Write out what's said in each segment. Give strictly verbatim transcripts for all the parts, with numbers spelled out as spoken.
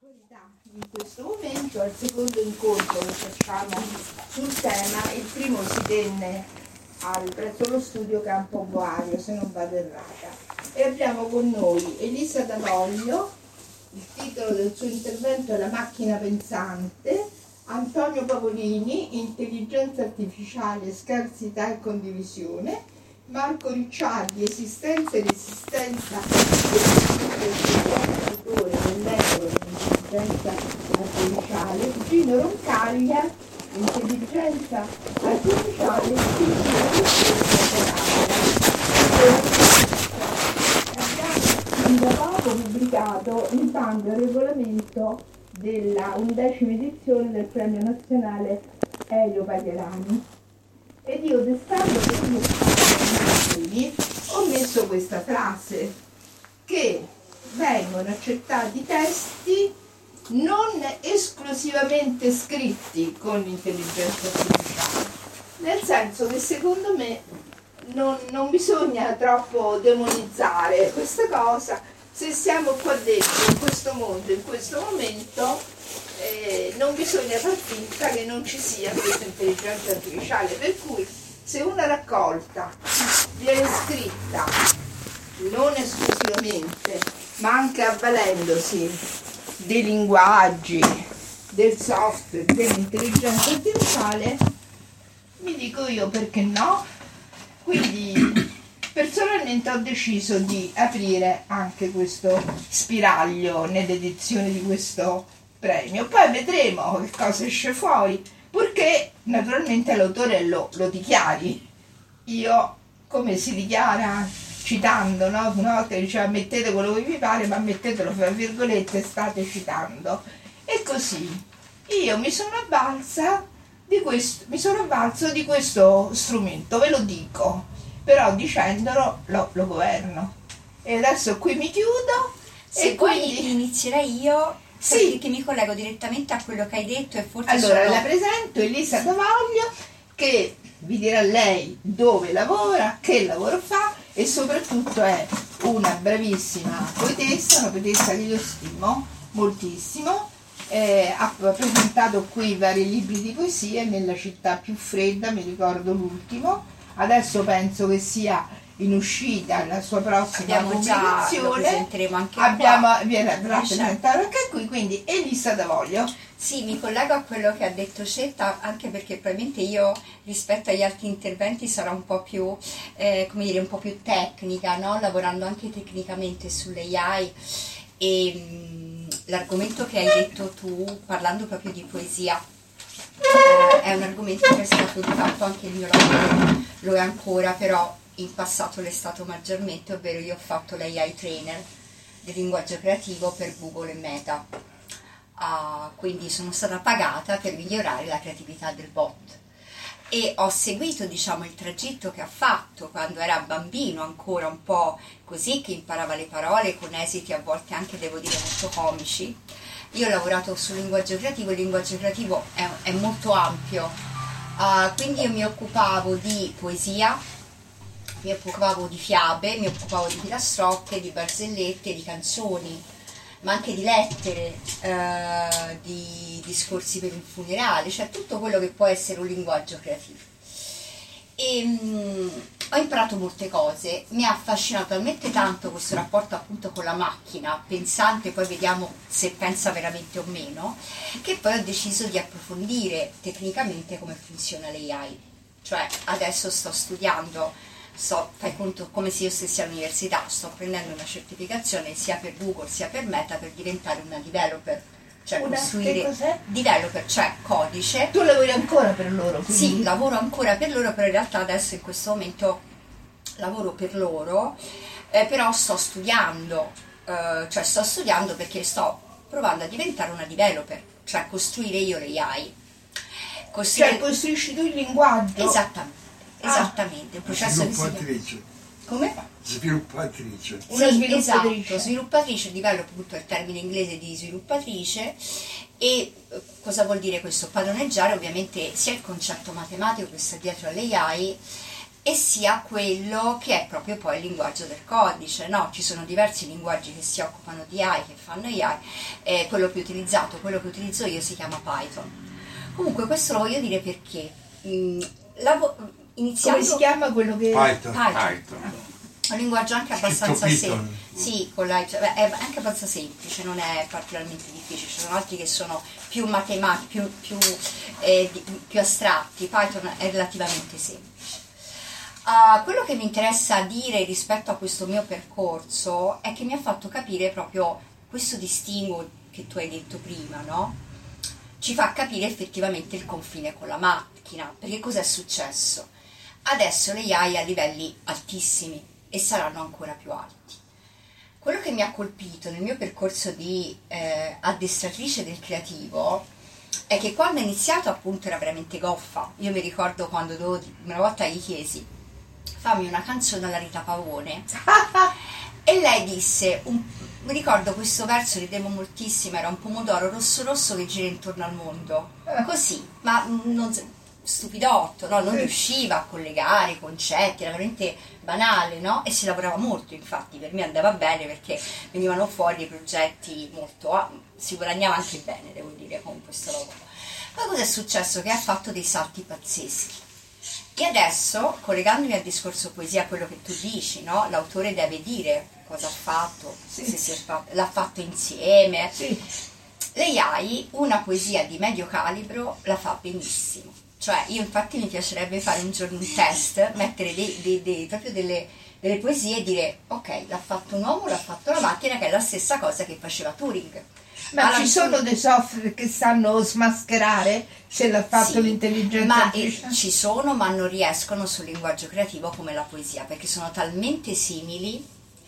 attualità in questo momento, al secondo incontro che facciamo sul tema. Il primo si tenne al, presso lo studio Campo Boario, se non vado errata, e abbiamo con noi Elisa D'Avoglio. Il titolo del suo intervento è La macchina pensante. Antonio Pavolini, Intelligenza artificiale, scarsità e condivisione. Marco Ricciardi, Esistenza e Resistenza autore del metodo dell'intelligenza artificiale. Gino Roncaglia, Intelligenza artificiale e abbiamo da poco pubblicato il bando e il regolamento della undecima edizione del premio nazionale Elio Pagliarani. Ed io, testando per gli ho messo questa frase: che vengono accettati testi non esclusivamente scritti con l'intelligenza artificiale, nel senso che secondo me non, non bisogna troppo demonizzare questa cosa. Se siamo qua dentro in questo mondo, in questo momento, eh, non bisogna far finta che non ci sia questa intelligenza artificiale, per cui se una raccolta viene scritta non esclusivamente, ma anche avvalendosi dei linguaggi, del software, dell'intelligenza artificiale, mi dico io perché no. Quindi personalmente ho deciso di aprire anche questo spiraglio nell'edizione di questo premio, poi vedremo che cosa esce fuori, purché naturalmente l'autore lo, lo dichiari. Io, come si dichiara citando, no? Una volta diceva mettete quello che vi pare, ma mettetelo fra virgolette, state citando. E così io mi sono avvalsa di questo, mi sono avvalso di questo strumento, ve lo dico, però dicendolo lo, lo governo. E adesso qui mi chiudo. Se e poi quindi inizierei io, sì, perché mi collego direttamente a quello che hai detto e forse allora sono... la presento, Elisa D'Avoglio, che vi dirà lei dove lavora, che lavoro fa, e soprattutto è una bravissima poetessa, una poetessa che io stimo moltissimo. Eh, ha presentato qui vari libri di poesie nella città più fredda, mi ricordo l'ultimo, adesso penso che sia in uscita la sua prossima Abbiamo pubblicazione, già, lo presenteremo anche abbiamo, qua. viene presentato anche qui, quindi Elisa D'Avoglio. Sì, mi collego a quello che ha detto Cetta, anche perché probabilmente io rispetto agli altri interventi sarò un po' più, eh, come dire, un po' più tecnica, no? Lavorando anche tecnicamente sull'A I. E mh, l'argomento che hai detto tu, parlando proprio di poesia, eh, è un argomento che è stato di fatto anche il mio lavoro, lo è ancora, però in passato l'è stato maggiormente, ovvero io ho fatto l'A I trainer del linguaggio creativo per Google e Meta. Uh, quindi sono stata pagata per migliorare la creatività del bot e ho seguito, diciamo, il tragitto che ha fatto quando era bambino, ancora un po' così, che imparava le parole con esiti a volte anche, devo dire, molto comici. Io ho lavorato sul linguaggio creativo, il linguaggio creativo è, è molto ampio, uh, quindi io mi occupavo di poesia, mi occupavo di fiabe, mi occupavo di filastrocche, di barzellette, di canzoni, ma anche di lettere, eh, di discorsi per un funerale, cioè tutto quello che può essere un linguaggio creativo. E, mh, ho imparato molte cose, mi ha affascinato talmente tanto questo rapporto appunto con la macchina pensante, poi vediamo se pensa veramente o meno, che poi ho deciso di approfondire tecnicamente come funziona l'A I. Cioè adesso sto studiando, So, fai conto come se io stessi all'università, sto prendendo una certificazione sia per Google sia per Meta per diventare una developer, cioè Una, costruire che cos'è? developer, cioè codice. Tu lavori ancora per loro? Quindi? Sì, lavoro ancora per loro, però in realtà adesso in questo momento lavoro per loro, eh, però sto studiando, eh, cioè sto studiando perché sto provando a diventare una developer, cioè costruire io l'A I. Costruire... Cioè costruisci tu il linguaggio? Esattamente. Esattamente, il processo di sviluppatrice. Come? Sviluppatrice. Una Sì, sviluppatrice. esatto, sviluppatrice, develop appunto è il termine inglese di sviluppatrice. E eh, cosa vuol dire questo? Padroneggiare ovviamente sia il concetto matematico che sta dietro all'A I, e sia quello che è proprio poi il linguaggio del codice, no? Ci sono diversi linguaggi che si occupano di A I, che fanno A I, eh, quello più utilizzato, quello che utilizzo io si chiama Python. Comunque questo lo voglio dire perché mh, lavo- iniziando... Come si chiama quello che... Python. Python. Python. È un linguaggio anche abbastanza Scritto semplice, sì, con la, cioè, è anche abbastanza semplice, non è particolarmente difficile, ci sono altri che sono più matematici, più, più, eh, di- più astratti, Python è relativamente semplice. Ah, quello che mi interessa dire rispetto a questo mio percorso è che mi ha fatto capire proprio questo distinguo che tu hai detto prima, no? Ci fa capire effettivamente il confine con la macchina, perché cos'è successo? Adesso le A I a livelli altissimi e saranno ancora più alti. Quello che mi ha colpito nel mio percorso di eh, addestratrice del creativo è che quando ho iniziato appunto era veramente goffa. Io mi ricordo quando dovevo, una volta gli chiesi fammi una canzone alla Rita Pavone e lei disse, un, mi ricordo questo verso, ridemmo moltissimo, era un pomodoro rosso rosso che gira intorno al mondo, così, ma non stupidotto, no? Non riusciva a collegare i concetti, era veramente banale, no? E si lavorava molto, infatti per me andava bene perché venivano fuori dei progetti molto, ah, si guadagnava anche bene, devo dire, con questo lavoro. Poi cosa è successo? Che ha fatto dei salti pazzeschi. E adesso, collegandomi al discorso poesia, quello che tu dici, no? L'autore deve dire cosa ha fatto, Sì. se si è fatto, l'ha fatto insieme. Sì. L'A I una poesia di medio calibro la fa benissimo. Cioè, io infatti mi piacerebbe fare un giorno un test, mettere dei, dei, dei, proprio delle, delle poesie e dire ok, l'ha fatto un uomo, l'ha fatto la macchina, che è la stessa cosa che faceva Turing. Ma Allora, ci sono dei software che sanno smascherare se l'ha fatto sì, l'intelligenza ma artificiale? eh, ci sono, ma non riescono sul linguaggio creativo come la poesia, perché sono talmente simili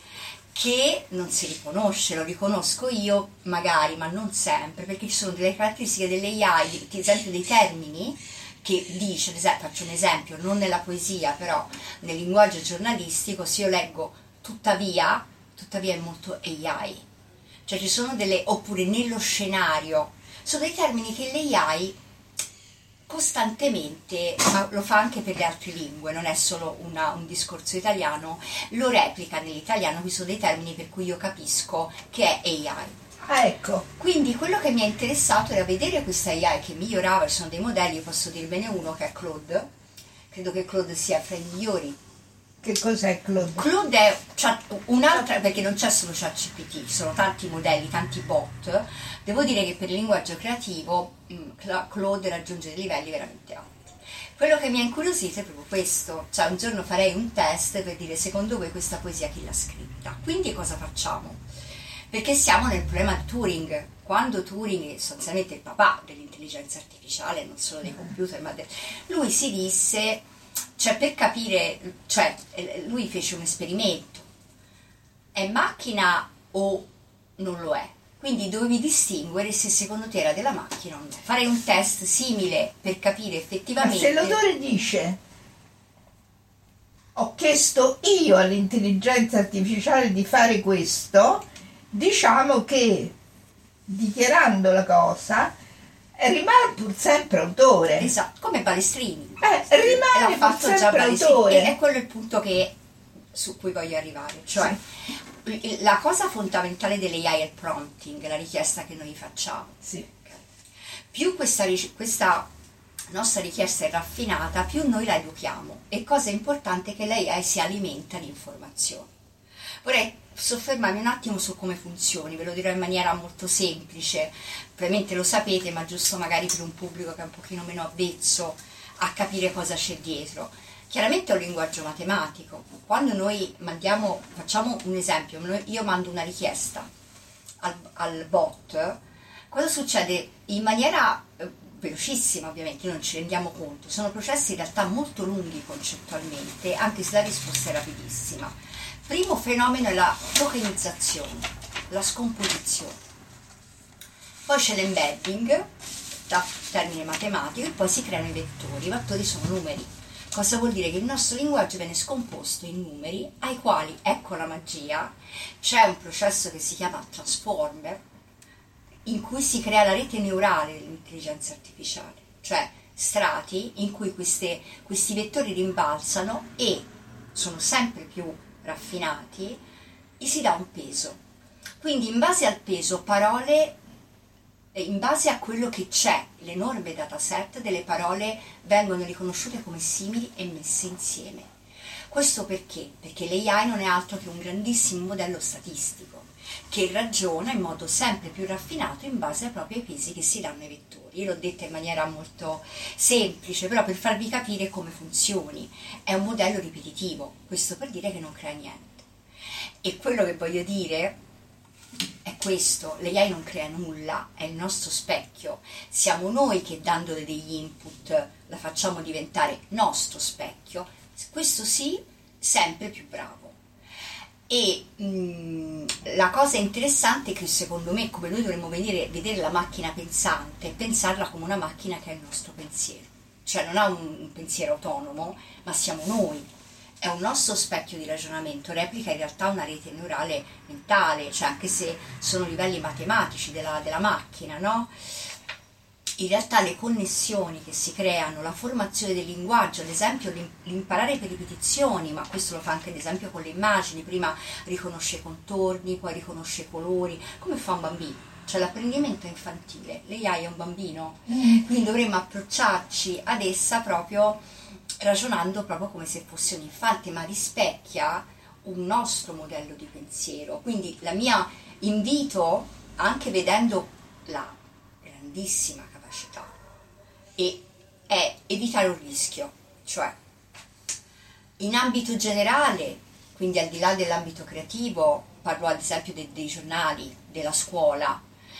che non si riconosce. Lo riconosco io magari, ma non sempre, perché ci sono delle caratteristiche delle A I, ad esempio dei termini, che dice, ad esempio, faccio un esempio, non nella poesia, però nel linguaggio giornalistico, se io leggo tuttavia, tuttavia è molto A I. Cioè ci sono delle, oppure nello scenario, sono dei termini che l'A I costantemente, ma lo fa anche per le altre lingue, non è solo una- un discorso italiano, lo replica nell'italiano, qui sono dei termini per cui io capisco che è A I. Ah, ecco. Quindi quello che mi è interessato era vedere questa A I che migliorava, ci sono dei modelli, io posso dirvene uno che è Claude, credo che Claude sia fra i migliori. Che cos'è Claude? Claude è chat- un'altra, perché non c'è solo ChatGPT, ci sono tanti modelli, tanti bot. Devo dire che per il linguaggio creativo mh, Cla- Claude raggiunge dei livelli veramente alti. Quello che mi ha incuriosito è proprio questo, cioè un giorno farei un test per dire secondo voi questa poesia chi l'ha scritta. Quindi cosa facciamo? Perché siamo nel problema di Turing. Quando Turing, sostanzialmente il papà dell'intelligenza artificiale, non solo dei computer, ma de- lui si disse, cioè per capire, cioè eh, lui fece un esperimento, è macchina o non lo è? Quindi dovevi distinguere se secondo te era della macchina o no. Farei un test simile per capire Ma effettivamente. se l'autore dice ho chiesto io all'intelligenza artificiale di fare questo, diciamo che dichiarando la cosa rimane pur sempre autore. Esatto, come Balestrini. Eh, rimane L'ha pur fatto già sempre Balestrini. autore. E è quello il punto che, su cui voglio arrivare. Cioè, il- la cosa fondamentale delle A I è il prompting, la richiesta che noi facciamo. Sì. Più questa, ric- questa nostra richiesta è raffinata, più noi la educhiamo. E cosa importante è che l'A I si alimenta di informazioni. Vorrei soffermarmi un attimo su come funzioni, ve lo dirò in maniera molto semplice, probabilmente lo sapete, ma giusto magari per un pubblico che è un pochino meno avvezzo a capire cosa c'è dietro. Chiaramente è un linguaggio matematico. Quando noi mandiamo, facciamo un esempio, noi- io mando una richiesta al, al bot, cosa succede? In maniera eh, velocissima, ovviamente, non ci rendiamo conto, sono processi in realtà molto lunghi concettualmente, anche se la risposta è rapidissima. Primo fenomeno è la tokenizzazione, la scomposizione. Poi c'è l'embedding, da termine matematico, e poi si creano i vettori. I vettori sono numeri. Cosa vuol dire? Che il nostro linguaggio viene scomposto in numeri ai quali, ecco la magia, c'è un processo che si chiama transformer, in cui si crea la rete neurale dell'intelligenza artificiale. Cioè strati in cui queste, questi vettori rimbalzano e sono sempre più raffinati, gli si dà un peso. Quindi in base al peso, parole, in base a quello che c'è, l'enorme dataset delle parole vengono riconosciute come simili e messe insieme. Questo perché? Perché l'A I non è altro che un grandissimo modello statistico che ragiona in modo sempre più raffinato in base proprio ai pesi che si danno ai vettori. Io l'ho detta in maniera molto semplice, però per farvi capire come funzioni. È un modello ripetitivo, questo per dire che non crea niente. E quello che voglio dire è questo: l'A I non crea nulla, è il nostro specchio. Siamo noi che dandole degli input la facciamo diventare nostro specchio, questo sì, sempre più bravo. E mh, la cosa interessante è che secondo me, come noi dovremmo vedere, vedere la macchina pensante, pensarla come una macchina che ha il nostro pensiero, cioè non ha un, un pensiero autonomo, ma siamo noi, è un nostro specchio di ragionamento, replica in realtà una rete neurale mentale, cioè anche se sono livelli matematici della, della macchina, no? In realtà le connessioni che si creano, la formazione del linguaggio, ad esempio l'imparare per ripetizioni, ma questo lo fa anche ad esempio con le immagini, prima riconosce i contorni, poi riconosce i colori, come fa un bambino, cioè l'apprendimento è infantile, l'A I è un bambino, quindi dovremmo approcciarci ad essa proprio ragionando proprio come se fosse un infante, ma rispecchia un nostro modello di pensiero. Quindi la mia invito, anche vedendo la grandissima capacità, e è evitare un rischio, cioè in ambito generale, quindi al di là dell'ambito creativo, parlo ad esempio de- dei giornali, della scuola,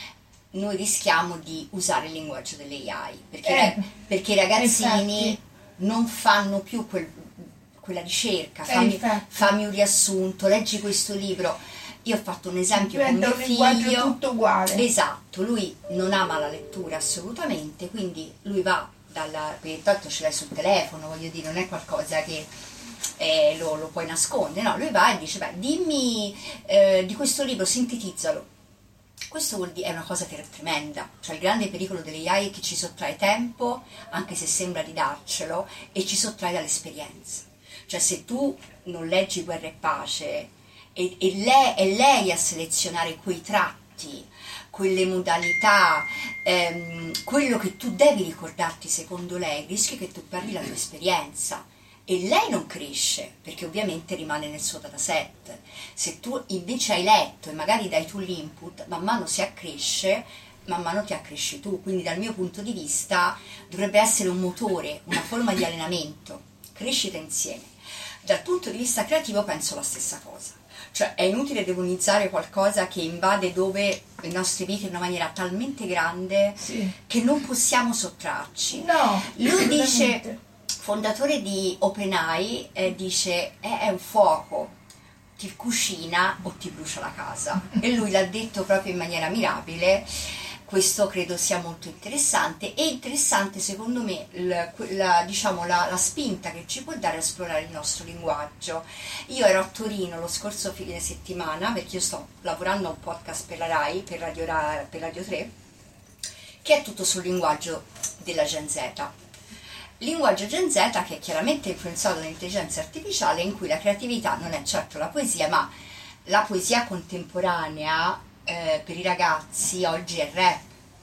noi rischiamo di usare il linguaggio delle A I, perché, Eh, perché i ragazzini infatti. non fanno più quel, quella ricerca, Eh, fammi, infatti. fammi un riassunto, leggi questo libro. Io ho fatto un esempio con Diventa mio un linguaggio figlio. tutto uguale. Esatto, lui non ama la lettura assolutamente, quindi lui va dalla, perché tanto ce l'hai sul telefono, voglio dire, non è qualcosa che eh, lo, lo puoi nascondere, no, lui va e dice, beh, dimmi eh, di questo libro, sintetizzalo. Questo vuol dire, è una cosa ter- tremenda, cioè il grande pericolo delle A I è che ci sottrae tempo, anche se sembra di darcelo, e ci sottrae dall'esperienza. Cioè se tu non leggi Guerra e Pace, E, e lei, è lei a selezionare quei tratti, quelle modalità, ehm, quello che tu devi ricordarti secondo lei, rischi che tu perdi la tua esperienza e lei non cresce perché ovviamente rimane nel suo dataset. Se tu invece hai letto e magari dai tu l'input, man mano si accresce, man mano ti accresci tu. Quindi dal mio punto di vista dovrebbe essere un motore, una forma di allenamento, crescita insieme. Dal punto di vista creativo penso la stessa cosa. Cioè è inutile demonizzare qualcosa che invade dove le nostre vite in una maniera talmente grande Sì. che non possiamo sottrarci. No, Lui dice, assolutamente. fondatore di OpenAI, eh, dice è, è un fuoco, ti cucina o ti brucia la casa. E lui l'ha detto proprio in maniera mirabile. Questo credo sia molto interessante e interessante secondo me la, la, diciamo, la, la spinta che ci può dare a esplorare il nostro linguaggio. Io ero a Torino lo scorso fine settimana perché io sto lavorando a un podcast per la RAI, per Radio, Ra, per Radio tre, che è tutto sul linguaggio della Gen Z. Linguaggio Gen Z che è chiaramente influenzato dall'intelligenza artificiale, in cui la creatività non è certo la poesia, ma la poesia contemporanea eh, per i ragazzi oggi è rap.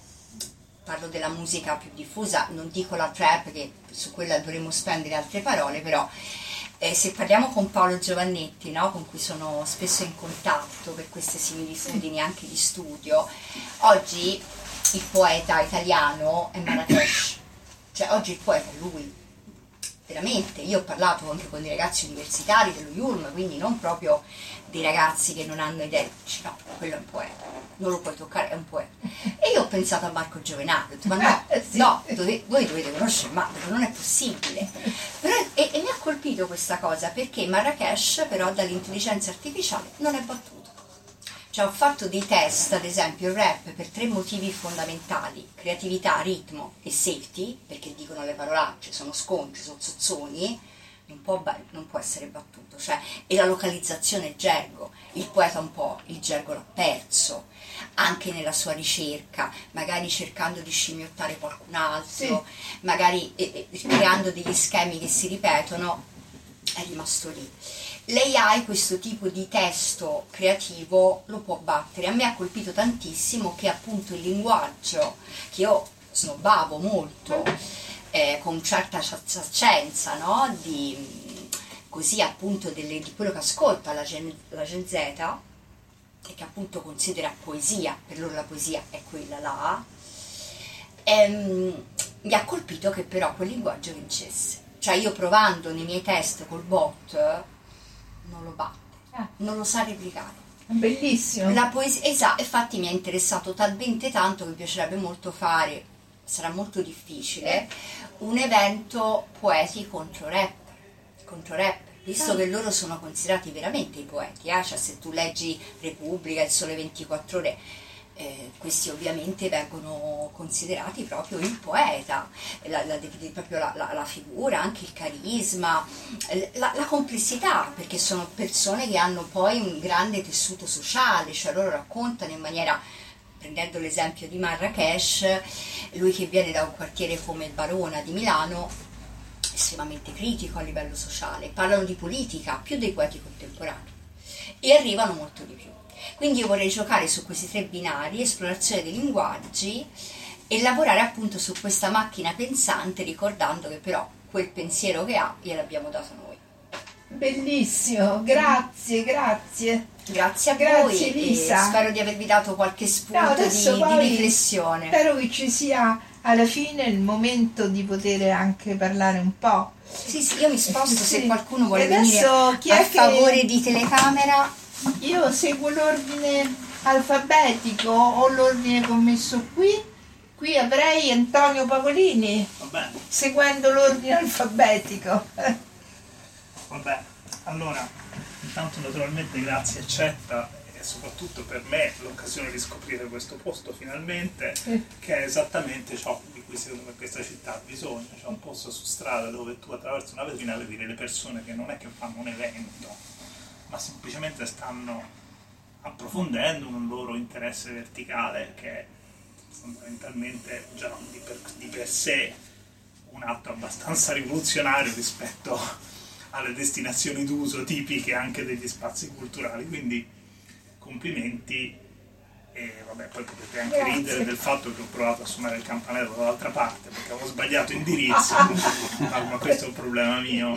Parlo della musica più diffusa, non dico la trap, che su quella dovremmo spendere altre parole, però eh, se parliamo con Paolo Giovannetti, no, con cui sono spesso in contatto per queste similitudini anche di studio, oggi il poeta italiano è Marrakesh, cioè oggi il poeta è lui, veramente. Io ho parlato anche con dei ragazzi universitari dello Yulm, quindi non proprio dei ragazzi che non hanno idee, dici, no, quello è un poeta, non lo puoi toccare, è un poeta. E io ho pensato a Marco Giovenale, ho detto, ma no, Sì. no, dove, voi dovete conoscere Marco, non è possibile. Però, e, e mi ha colpito questa cosa, perché Marrakesh però dall'intelligenza artificiale non è battuto. Cioè ho fatto dei test, ad esempio il rap, per tre motivi fondamentali: creatività, ritmo e safety, perché dicono le parolacce, sono scontri, sono zozzoni, non può, non può essere battuto, cioè, e la localizzazione gergo, il poeta un po' il gergo l'ha perso, anche nella sua ricerca, magari cercando di scimmiottare qualcun altro, sì. magari eh, eh, creando degli schemi che si ripetono, è rimasto lì. L'A I questo tipo di testo creativo lo può battere. A me ha colpito tantissimo che appunto il linguaggio, che io snobbavo molto, eh, con certa saccenza, no? di, così appunto delle, di quello che ascolta la Gen, la Gen Z, e che appunto considera poesia, per loro la poesia è quella là, ehm, mi ha colpito che però quel linguaggio vincesse. Cioè io provando nei miei test col bot non lo batte, ah. non lo sa replicare. Bellissimo. La poesia, esatto, infatti mi è interessato talmente tanto che mi piacerebbe molto fare, sarà molto difficile, un evento poeti contro rapper, contro rapper. Visto ah. che loro sono considerati veramente i poeti, eh? Cioè se tu leggi Repubblica, Il Sole ventiquattro Ore, eh, questi ovviamente vengono considerati proprio il poeta, la, la, proprio la, la, la figura, anche il carisma, la, la complessità, perché sono persone che hanno poi un grande tessuto sociale, cioè loro raccontano in maniera, prendendo l'esempio di Marrakesh, lui che viene da un quartiere come il Barona di Milano, estremamente critico a livello sociale, parlano di politica più dei poeti contemporanei e arrivano molto di più. Quindi io vorrei giocare su questi tre binari, esplorazione dei linguaggi e lavorare appunto su questa macchina pensante, ricordando che però quel pensiero che ha gliel'abbiamo dato noi. Bellissimo, grazie, grazie. Grazie a grazie, voi Lisa. E spero di avervi dato qualche spunto no, di, di riflessione. Spero che ci sia alla fine il momento di poter anche parlare un po'. Sì, sì, io mi sposto sì. se qualcuno vuole adesso, venire chi a è favore che... di telecamera. Io seguo l'ordine alfabetico o l'ordine commesso qui. Qui avrei Antonio Pavolini. Vabbè. Seguendo l'ordine alfabetico. Vabbè, allora, intanto naturalmente grazie accetta e soprattutto per me l'occasione di scoprire questo posto finalmente, che è esattamente ciò di cui secondo me questa città ha bisogno, cioè un posto su strada dove tu attraverso una vetrina vedi le persone che non è che fanno un evento, ma semplicemente stanno approfondendo un loro interesse verticale che è fondamentalmente già di per, di per sé un atto abbastanza rivoluzionario rispetto alle destinazioni d'uso tipiche anche degli spazi culturali, quindi complimenti e vabbè, poi potete anche Grazie. ridere del fatto che ho provato a suonare il campanello dall'altra parte perché avevo sbagliato indirizzo, ma, ma questo è un problema mio.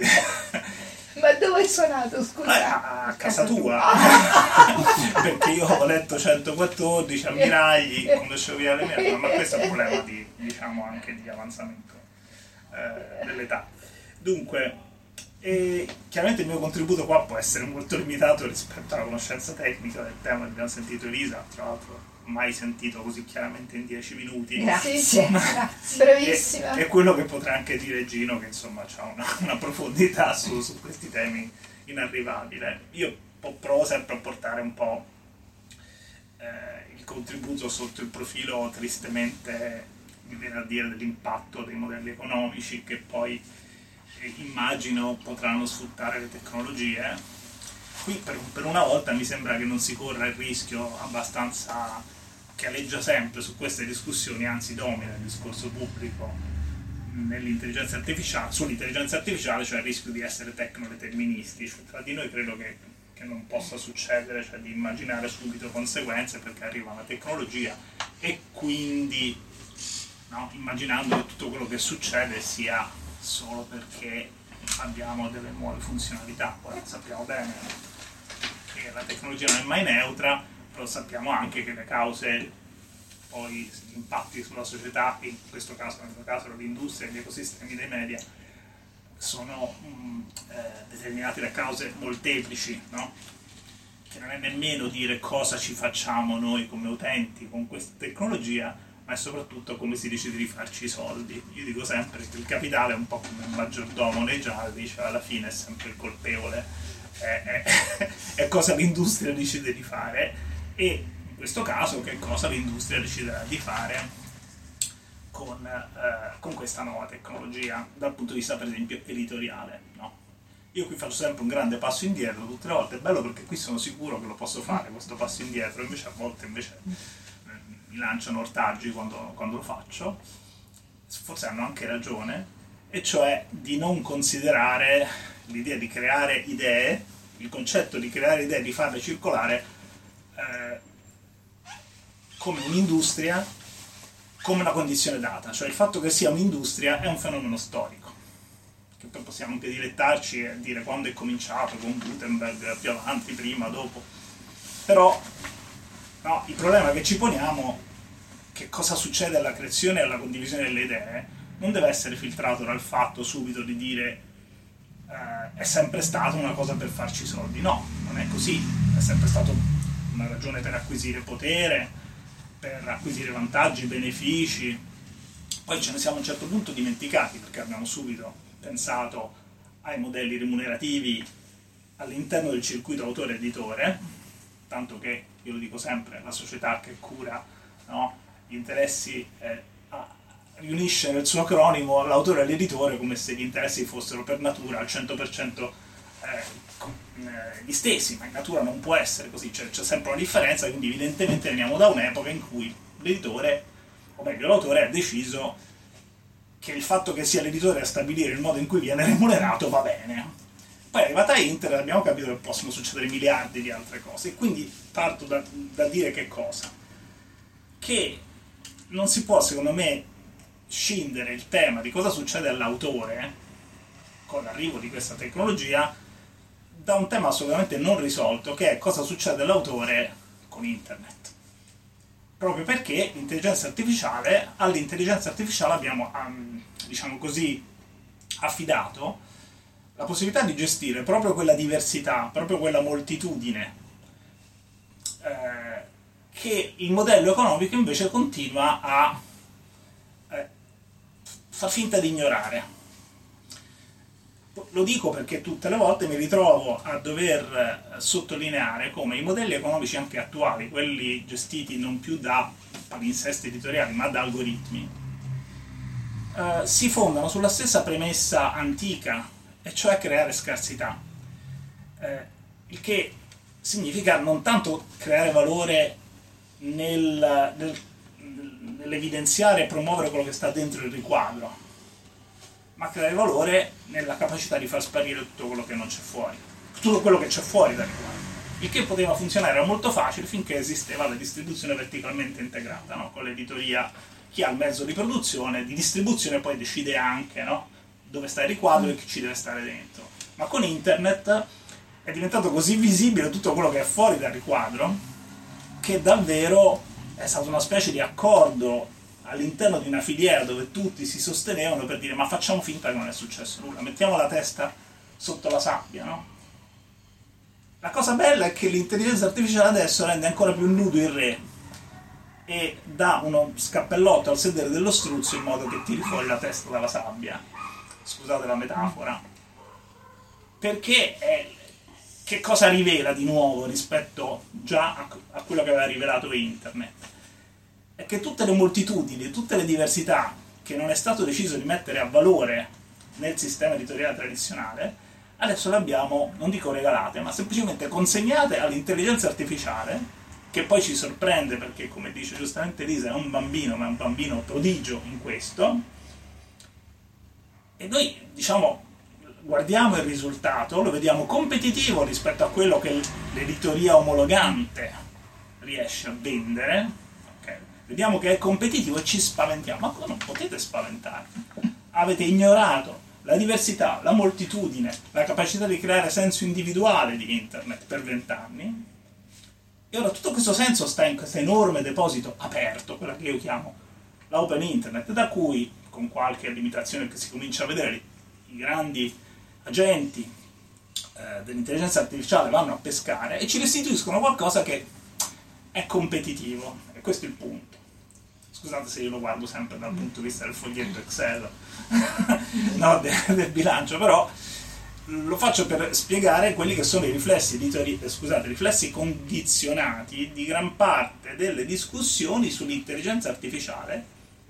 Ma dove hai suonato, scusa? A, a casa tua, perché io ho letto centoquattordici ammiragli, conoscevo via le mie, ma questo è un problema di, diciamo, anche di avanzamento eh, dell'età. Dunque, e chiaramente il mio contributo qua può essere molto limitato rispetto alla conoscenza tecnica del tema che abbiamo sentito Elisa, tra l'altro mai sentito così chiaramente in dieci minuti. Grazie, grazie. Bravissima. E, e quello che potrà anche dire Gino, che insomma ha una, una profondità su, su questi temi inarrivabile. Io provo sempre a portare un po' eh, il contributo sotto il profilo tristemente, mi viene a dire, dell'impatto dei modelli economici che poi eh, immagino potranno sfruttare le tecnologie. Qui per, per una volta mi sembra che non si corra il rischio abbastanza che aleggia sempre su queste discussioni, anzi domina il discorso pubblico nell'intelligenza artificiale, sull'intelligenza artificiale, cioè il rischio di essere tecnodeterministi. Cioè, tra di noi credo che, che non possa succedere, cioè di immaginare subito conseguenze perché arriva una tecnologia e quindi no, immaginando che tutto quello che succede sia solo perché abbiamo delle nuove funzionalità. Poi sappiamo bene che la tecnologia non è mai neutra, però sappiamo anche che le cause, poi gli impatti sulla società, in questo caso, nel caso l'industria e gli ecosistemi dei media, sono mh, eh, determinati da cause molteplici, no? Che non è nemmeno dire cosa ci facciamo noi come utenti con questa tecnologia, ma è soprattutto come si decide di farci i soldi. Io dico sempre che il capitale è un po' come il maggiordomo nei gialli, cioè alla fine è sempre il colpevole, è, è, è cosa l'industria decide di fare. E in questo caso che cosa l'industria deciderà di fare con, eh, con questa nuova tecnologia dal punto di vista per esempio editoriale, no? Io qui faccio sempre un grande passo indietro tutte le volte, è bello perché qui sono sicuro che lo posso fare questo passo indietro, invece a volte invece eh, mi lanciano ortaggi quando, quando lo faccio, forse hanno anche ragione, e cioè di non considerare l'idea di creare idee, il concetto di creare idee, di farle circolare eh, come un'industria, come una condizione data, cioè il fatto che sia un'industria è un fenomeno storico, che poi possiamo anche dilettarci e dire quando è cominciato, con Gutenberg, più avanti, prima, dopo, però no, il problema che ci poniamo, che cosa succede alla creazione e alla condivisione delle idee, non deve essere filtrato dal fatto subito di dire eh, è sempre stata una cosa per farci soldi, no, non è così, è sempre stata una ragione per acquisire potere, per acquisire vantaggi, benefici, poi ce ne siamo a un certo punto dimenticati perché abbiamo subito pensato ai modelli remunerativi all'interno del circuito autore-editore, tanto che, io lo dico sempre, la società che cura, no, gli interessi eh, riunisce nel suo acronimo l'autore e l'editore come se gli interessi fossero per natura al cento per cento eh, eh, gli stessi, ma in natura non può essere così, c'è, c'è sempre una differenza, quindi evidentemente veniamo da un'epoca in cui l'editore, o meglio l'autore, ha deciso che il fatto che sia l'editore a stabilire il modo in cui viene remunerato va bene. Poi arrivata Internet abbiamo capito che possono succedere miliardi di altre cose, e quindi parto da, da dire che cosa? Che non si può, secondo me, scindere il tema di cosa succede all'autore con l'arrivo di questa tecnologia da un tema assolutamente non risolto, che è cosa succede all'autore con Internet. Proprio perché l'intelligenza artificiale, all'intelligenza artificiale abbiamo, diciamo così, affidato la possibilità di gestire proprio quella diversità, proprio quella moltitudine, eh, che il modello economico invece continua a eh, far finta di ignorare. Lo dico perché tutte le volte mi ritrovo a dover sottolineare come i modelli economici anche attuali, quelli gestiti non più da palinsesti editoriali ma da algoritmi, eh, si fondano sulla stessa premessa antica, e cioè creare scarsità, eh, il che significa non tanto creare valore nel, nel, nell'evidenziare e promuovere quello che sta dentro il riquadro, ma creare valore nella capacità di far sparire tutto quello che non c'è fuori, tutto quello che c'è fuori dal riquadro, il che poteva funzionare, era molto facile finché esisteva la distribuzione verticalmente integrata, no? Con l'editoria, chi ha il mezzo di produzione, di distribuzione poi decide anche, no? Dove sta il riquadro e chi ci deve stare dentro, ma con internet è diventato così visibile tutto quello che è fuori dal riquadro che davvero è stata una specie di accordo all'interno di una filiera dove tutti si sostenevano per dire ma facciamo finta che non è successo nulla, mettiamo la testa sotto la sabbia, no? La cosa bella è che l'intelligenza artificiale adesso rende ancora più nudo il re e dà uno scappellotto al sedere dello struzzo in modo che tiri fuori la testa dalla sabbia, scusate la metafora, perché è, che cosa rivela di nuovo rispetto già a, a quello che aveva rivelato internet? È che tutte le moltitudini, tutte le diversità che non è stato deciso di mettere a valore nel sistema editoriale tradizionale, adesso le abbiamo, non dico regalate, ma semplicemente consegnate all'intelligenza artificiale, che poi ci sorprende perché, come dice giustamente Lisa, è un bambino, ma è un bambino prodigio in questo, e noi, diciamo, guardiamo il risultato, lo vediamo competitivo rispetto a quello che l'editoria omologante riesce a vendere, vediamo che è competitivo e ci spaventiamo, ma non potete spaventarvi, avete ignorato la diversità, la moltitudine, la capacità di creare senso individuale di internet per vent'anni, e ora tutto questo senso sta in questo enorme deposito aperto, quella che io chiamo la open internet, da cui, con qualche limitazione che si comincia a vedere, i grandi agenti eh, dell'intelligenza artificiale vanno a pescare e ci restituiscono qualcosa che è competitivo, e questo è il punto. Scusate se io lo guardo sempre dal punto di vista del foglietto Excel, no, del, del bilancio, però lo faccio per spiegare quelli che sono i riflessi editori, scusate, riflessi condizionati di gran parte delle discussioni sull'intelligenza artificiale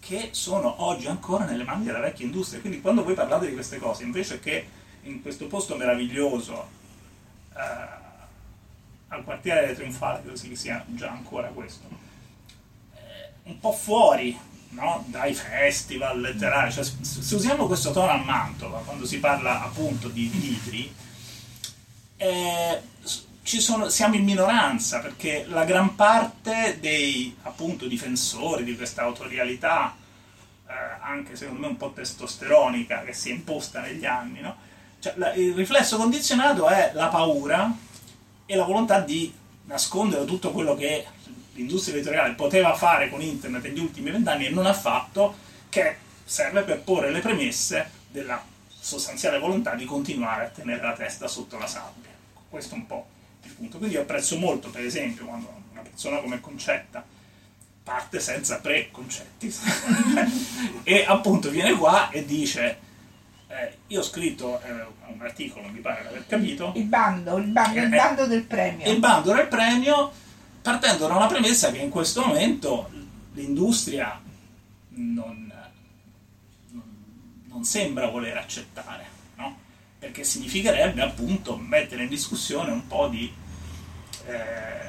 che sono oggi ancora nelle mani della vecchia industria. Quindi quando voi parlate di queste cose, invece che in questo posto meraviglioso eh, al quartiere Trionfale, credo si sia già ancora questo, eh, un po' fuori, no? Dai festival letterari, cioè, se usiamo questo tono a Mantova quando si parla appunto di libri, eh, ci sono, siamo in minoranza, perché la gran parte dei appunto difensori di questa autorialità, eh, anche secondo me un po' testosteronica, che si è imposta negli anni, no? Cioè, la, il riflesso condizionato è la paura e la volontà di nascondere tutto quello che l'industria editoriale poteva fare con internet negli ultimi vent'anni e non ha fatto, che serve per porre le premesse della sostanziale volontà di continuare a tenere la testa sotto la sabbia. Questo è un po' il punto. Quindi io apprezzo molto, per esempio, quando una persona come Concetta parte senza preconcetti e appunto viene qua e dice eh, io ho scritto eh, un articolo, mi pare di aver capito, il bando, il bando, il eh, bando del premio il bando del premio, partendo da una premessa che in questo momento l'industria non, non, non sembra voler accettare, no? Perché significherebbe appunto mettere in discussione un po' di, eh,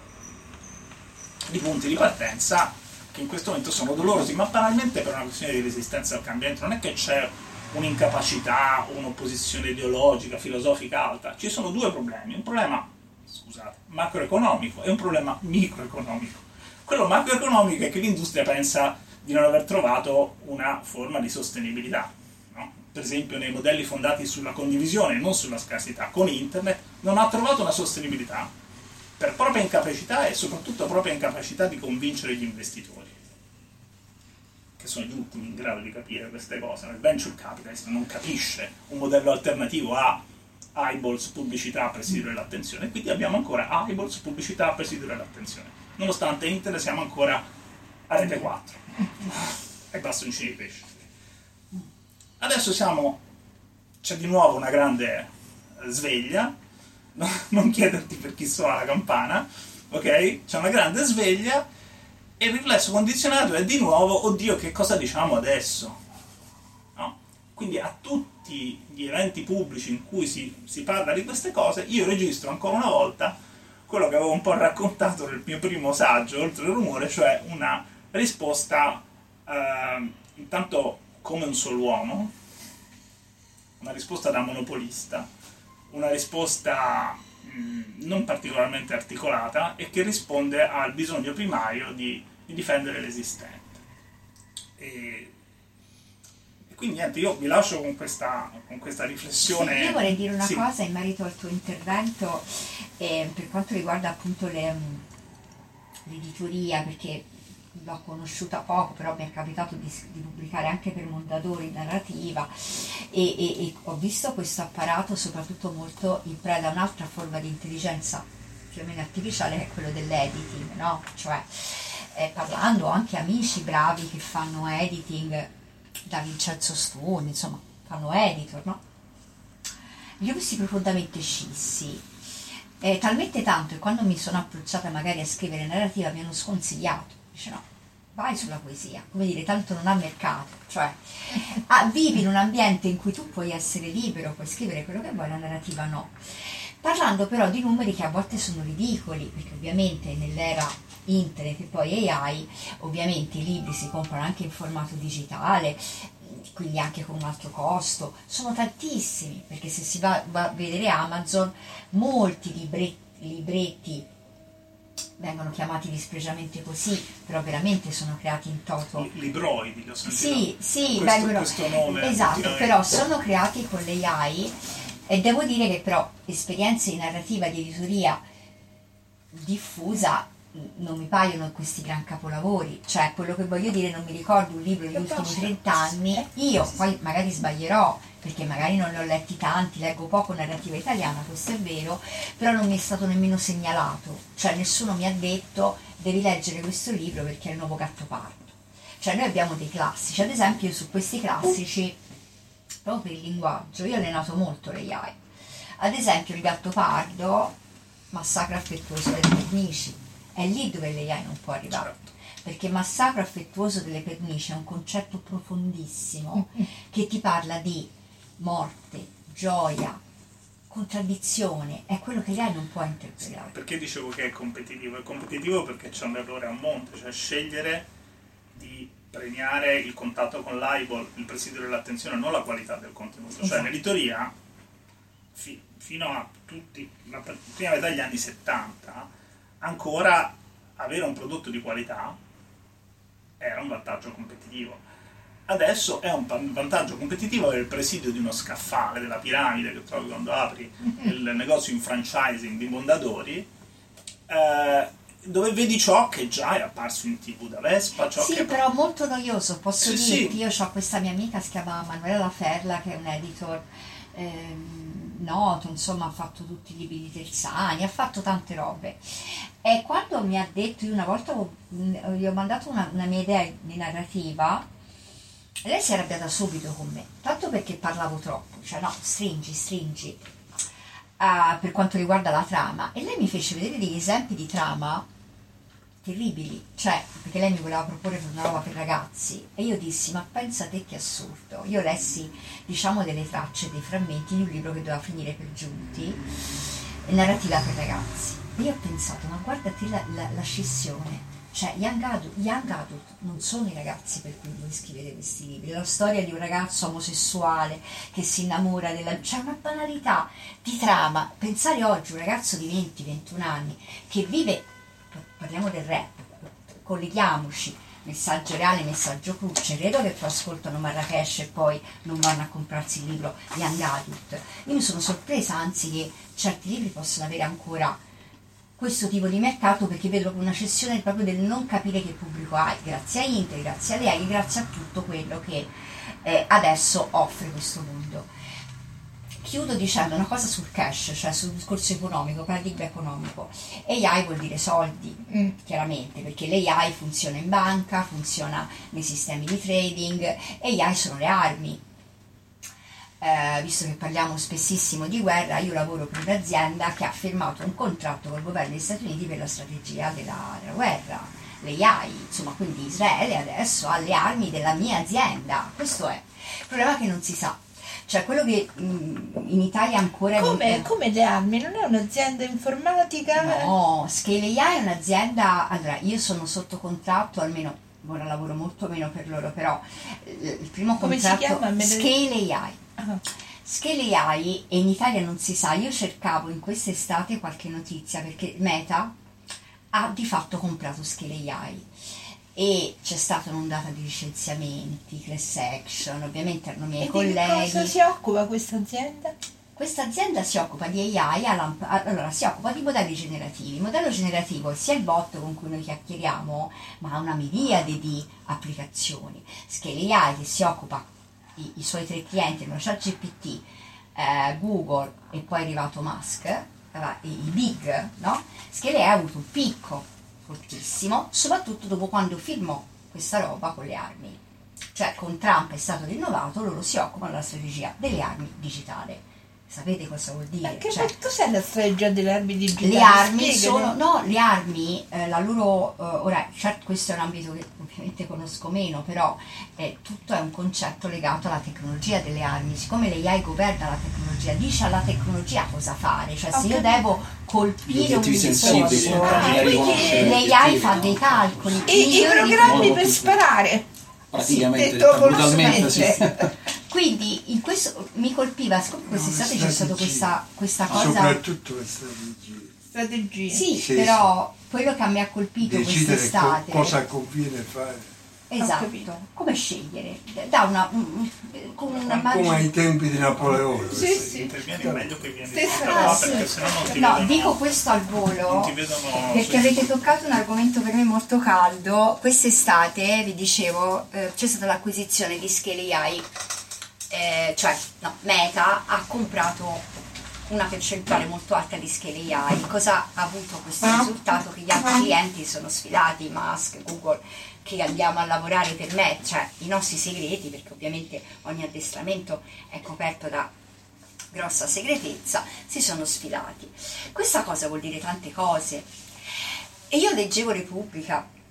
di punti di partenza che in questo momento sono dolorosi, ma banalmente per una questione di resistenza al cambiamento. Non è che c'è un'incapacità, un'opposizione ideologica, filosofica alta, ci sono due problemi, un problema scusate, macroeconomico e un problema microeconomico. Quello macroeconomico è che l'industria pensa di non aver trovato una forma di sostenibilità, no? Per esempio nei modelli fondati sulla condivisione e non sulla scarsità con internet non ha trovato una sostenibilità per propria incapacità e soprattutto propria incapacità di convincere gli investitori, che sono gli ultimi in grado di capire queste cose. Il venture capitalist non capisce un modello alternativo a eyeballs, pubblicità, presidio l'attenzione, quindi abbiamo ancora eyeballs, pubblicità, presidio l'attenzione, nonostante internet siamo ancora a rete quattro e bastoncini di pesce. Adesso siamo, c'è di nuovo una grande sveglia, no? Non chiederti per chi suona la campana, ok? C'è una grande sveglia e il riflesso condizionato è di nuovo, oddio, che cosa diciamo adesso? No? Quindi a tutti gli eventi pubblici in cui si, si parla di queste cose, io registro ancora una volta quello che avevo un po' raccontato nel mio primo saggio, Oltre il rumore, cioè una risposta eh, intanto come un solo uomo, una risposta da monopolista, una risposta mh, non particolarmente articolata e che risponde al bisogno primario di, di difendere l'esistente. E, e quindi niente, io vi lascio con questa, con questa riflessione. Sì, io vorrei dire una sì. cosa in merito al tuo intervento eh, per quanto riguarda appunto le, l'editoria, perché l'ho conosciuta poco, però mi è capitato di, di pubblicare anche per Mondadori narrativa e, e, e ho visto questo apparato soprattutto molto in preda a un'altra forma di intelligenza più o meno artificiale, che è quello dell'editing, no? Cioè eh, parlando anche amici bravi che fanno editing, da Vincenzo Stuni, insomma fanno editor, no? Li ho visti profondamente scissi, eh, talmente tanto che quando mi sono approcciata magari a scrivere narrativa mi hanno sconsigliato. Dice no, vai sulla poesia, come dire, tanto non ha mercato, cioè ah, vivi in un ambiente in cui tu puoi essere libero, puoi scrivere quello che vuoi, la narrativa no. Parlando però di numeri che a volte sono ridicoli, perché ovviamente nell'era internet e poi A I, ovviamente i libri si comprano anche in formato digitale, quindi anche con un altro costo, sono tantissimi, perché se si va, va a vedere Amazon, molti libretti, libretti vengono chiamati dispregiamente così, però veramente sono creati in toto. Libroidi, lo sentito. Sì, sì, questo, vengono, questo nome. esatto, però sono creati con l'A I e devo dire che però esperienze di narrativa, di editoria diffusa non mi paiono questi gran capolavori, cioè quello che voglio dire, non mi ricordo un libro degli ultimi trent'anni, io poi magari sbaglierò perché magari non ne ho letti tanti, leggo poco narrativa italiana, questo è vero, però non mi è stato nemmeno segnalato, cioè nessuno mi ha detto devi leggere questo libro perché è il nuovo Gattopardo. Cioè noi abbiamo dei classici, ad esempio su questi classici, proprio per il linguaggio, io ho allenato molto l'A I, ad esempio il Gattopardo, Massacro affettuoso dei Cornici, è lì dove l'A I non può arrivare, perché massacro affettuoso delle pernici è un concetto profondissimo che ti parla di morte, gioia, contraddizione, è quello che lei non può interpretare. Perché dicevo che è competitivo? È competitivo perché c'è un errore a monte, cioè scegliere di premiare il contatto con l'eyeball, il presidio dell'attenzione, non la qualità del contenuto. Esatto. Cioè nell'editoria, fi, fino a tutti, la prima metà degli anni settanta, ancora avere un prodotto di qualità era un vantaggio competitivo. Adesso è un vantaggio competitivo avere il presidio di uno scaffale, della piramide che trovi quando apri il negozio in franchising di Mondadori, eh, dove vedi ciò che già è apparso in tv da Vespa. Ciò sì, che... però molto noioso, posso sì, dirti, sì. Io ho questa mia amica, si chiama Manuela La Ferla, che è un editor ehm, noto, insomma ha fatto tutti i libri di Terzani, ha fatto tante robe. E quando mi ha detto, io una volta ho, gli ho mandato una, una mia idea di narrativa, lei si è arrabbiata subito con me, tanto perché parlavo troppo, cioè no, stringi, stringi, uh, per quanto riguarda la trama, e lei mi fece vedere degli esempi di trama terribili, cioè, perché lei mi voleva proporre una roba per ragazzi, e io dissi, ma pensa te che assurdo, io lessi, diciamo, delle tracce, dei frammenti di un libro che doveva finire per giunti, narrativa per ragazzi, e io ho pensato, ma guarda te la, la, la scissione. Cioè, young adult, young adult non sono i ragazzi per cui voi scrivete questi libri, è la storia di un ragazzo omosessuale che si innamora della... c'è una banalità di trama. Pensare oggi un ragazzo di venti ventuno anni che vive, parliamo del rap, colleghiamoci, messaggio reale, messaggio cruce, credo che poi ascoltano Marrakesh e poi non vanno a comprarsi il libro young adult. Io mi sono sorpresa, anzi, che certi libri possono avere ancora questo tipo di mercato, perché vedo una cessione proprio del non capire che pubblico hai, grazie a Inter, grazie a lei, grazie a tutto quello che eh, adesso offre questo mondo. Chiudo dicendo una cosa sul cash, cioè sul discorso economico, paradigma economico. A I vuol dire soldi, mm. chiaramente, perché l'A I funziona in banca, funziona nei sistemi di trading, A I sono le armi. Eh, visto che parliamo spessissimo di guerra, io lavoro per un'azienda che ha firmato un contratto col governo degli Stati Uniti per la strategia della, della guerra, l'A I, insomma, quindi Israele adesso ha le armi della mia azienda. Questo è il problema, che non si sa, cioè quello che mh, in Italia ancora come, è... come le armi, non è un'azienda informatica? No, Scale A I è un'azienda, allora io sono sotto contratto, almeno ora lavoro molto meno per loro, però il primo come contratto si chiama? Scale A I. Uh-huh. Scale A I, e in Italia non si sa, io cercavo in quest'estate qualche notizia perché Meta ha di fatto comprato Scale A I e c'è stata un'ondata di licenziamenti, class action, ovviamente erano miei e colleghi. Di cosa si occupa questa azienda? Questa azienda si occupa di A I, allora si occupa di modelli generativi. Il modello generativo è sia il bot con cui noi chiacchieriamo, ma ha una miriade di applicazioni. Scale A I, che si occupa, i, i suoi tre clienti erano ChatGPT, eh, Google e poi è arrivato Musk, eh, i, i big, no? Scale A I ha avuto un picco fortissimo, soprattutto dopo quando firmò questa roba con le armi. Cioè con Trump è stato rinnovato, loro si occupano della strategia delle armi digitali. Sapete cosa vuol dire? Perché cioè, cos'è la strategia delle armi digitali? Le armi Spiegane. sono, no, le armi, eh, la loro, eh, ora certo questo è un ambito che ovviamente conosco meno, però eh, tutto è un concetto legato alla tecnologia delle armi. Siccome l'A I governa la tecnologia, dice alla tecnologia cosa fare, cioè se io devo colpire un discorso, ah, l'A I fa dei calcoli. I, i programmi per sparare. Praticamente, sì, detto brutalmente, sì. Quindi in questo mi colpiva, siccome quest'estate c'è stata questa, questa cosa, soprattutto le strategie, strategie. Sì, sì, però sì. Quello che mi ha colpito decidere quest'estate, co- cosa conviene fare, esatto, come scegliere da una, un, con una come ai tempi di Napoleone. Sì, sì. sì. Intervieni meglio che vieni ah, ah, sì. perché sennò non ti no, vedono, dico questo al volo non ti vedono perché su- avete toccato un argomento per me molto caldo. Quest'estate, vi dicevo, eh, c'è stata l'acquisizione di Scale A I, eh, cioè no, Meta ha comprato una percentuale molto alta di Scale A I. Cosa ha avuto questo risultato? Che gli altri clienti sono sfidati, Musk, Google, che andiamo a lavorare per me, cioè i nostri segreti, perché ovviamente ogni addestramento è coperto da grossa segretezza, si sono sfilati. Questa cosa vuol dire tante cose. E io leggevo Repubblica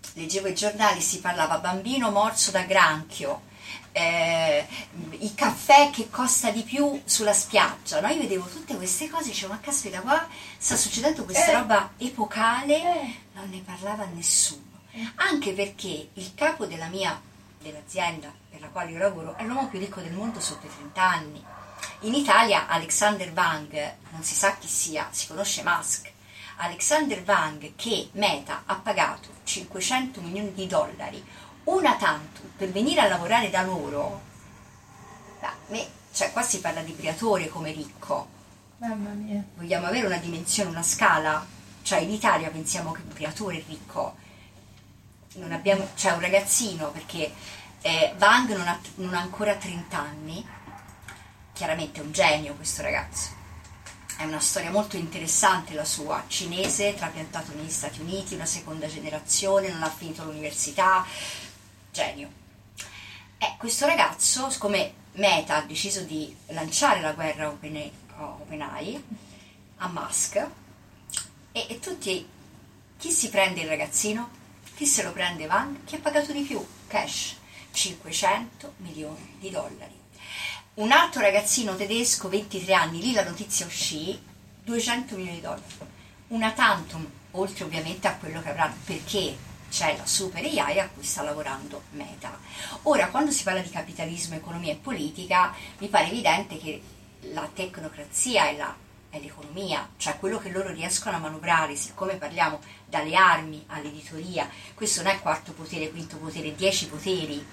leggevo i giornali, si parlava bambino morso da granchio, eh, i caffè che costa di più sulla spiaggia, no? Io vedevo tutte queste cose e dicevo, ma caspita, qua sta succedendo questa Eh. roba epocale, Eh. non ne parlava nessuno, anche perché il capo della mia, dell'azienda per la quale io lavoro, è l'uomo più ricco del mondo sotto i trenta anni. In Italia Alexander Wang, non si sa chi sia, si conosce Musk. Alexander Wang, che Meta ha pagato cinquecento milioni di dollari una tantum per venire a lavorare da loro, da me, cioè qua si parla di Briatore come ricco. Mamma mia. Vogliamo avere una dimensione, una scala? Cioè in Italia pensiamo che Briatore è ricco, non abbiamo, cioè un ragazzino, perché eh, Wang non ha, non ha ancora trenta anni, chiaramente è un genio questo ragazzo, è una storia molto interessante la sua, cinese, trapiantato negli Stati Uniti, una seconda generazione, non ha finito l'università, genio. E questo ragazzo, siccome Meta ha deciso di lanciare la guerra a Open- a OpenAI, a Musk, e, e tutti, chi si prende il ragazzino? Chi se lo prende Wang? Chi ha pagato di più? Cash, cinquecento milioni di dollari. Un altro ragazzino tedesco, ventitré anni, lì la notizia uscì, duecento milioni di dollari. Una tantum, oltre ovviamente a quello che avranno, perché c'è la super A I a cui sta lavorando Meta. Ora, quando si parla di capitalismo, economia e politica, mi pare evidente che la tecnocrazia e, la, e l'economia, cioè quello che loro riescono a manovrare, siccome parliamo dalle armi all'editoria, questo non è quarto potere, quinto potere, dieci poteri.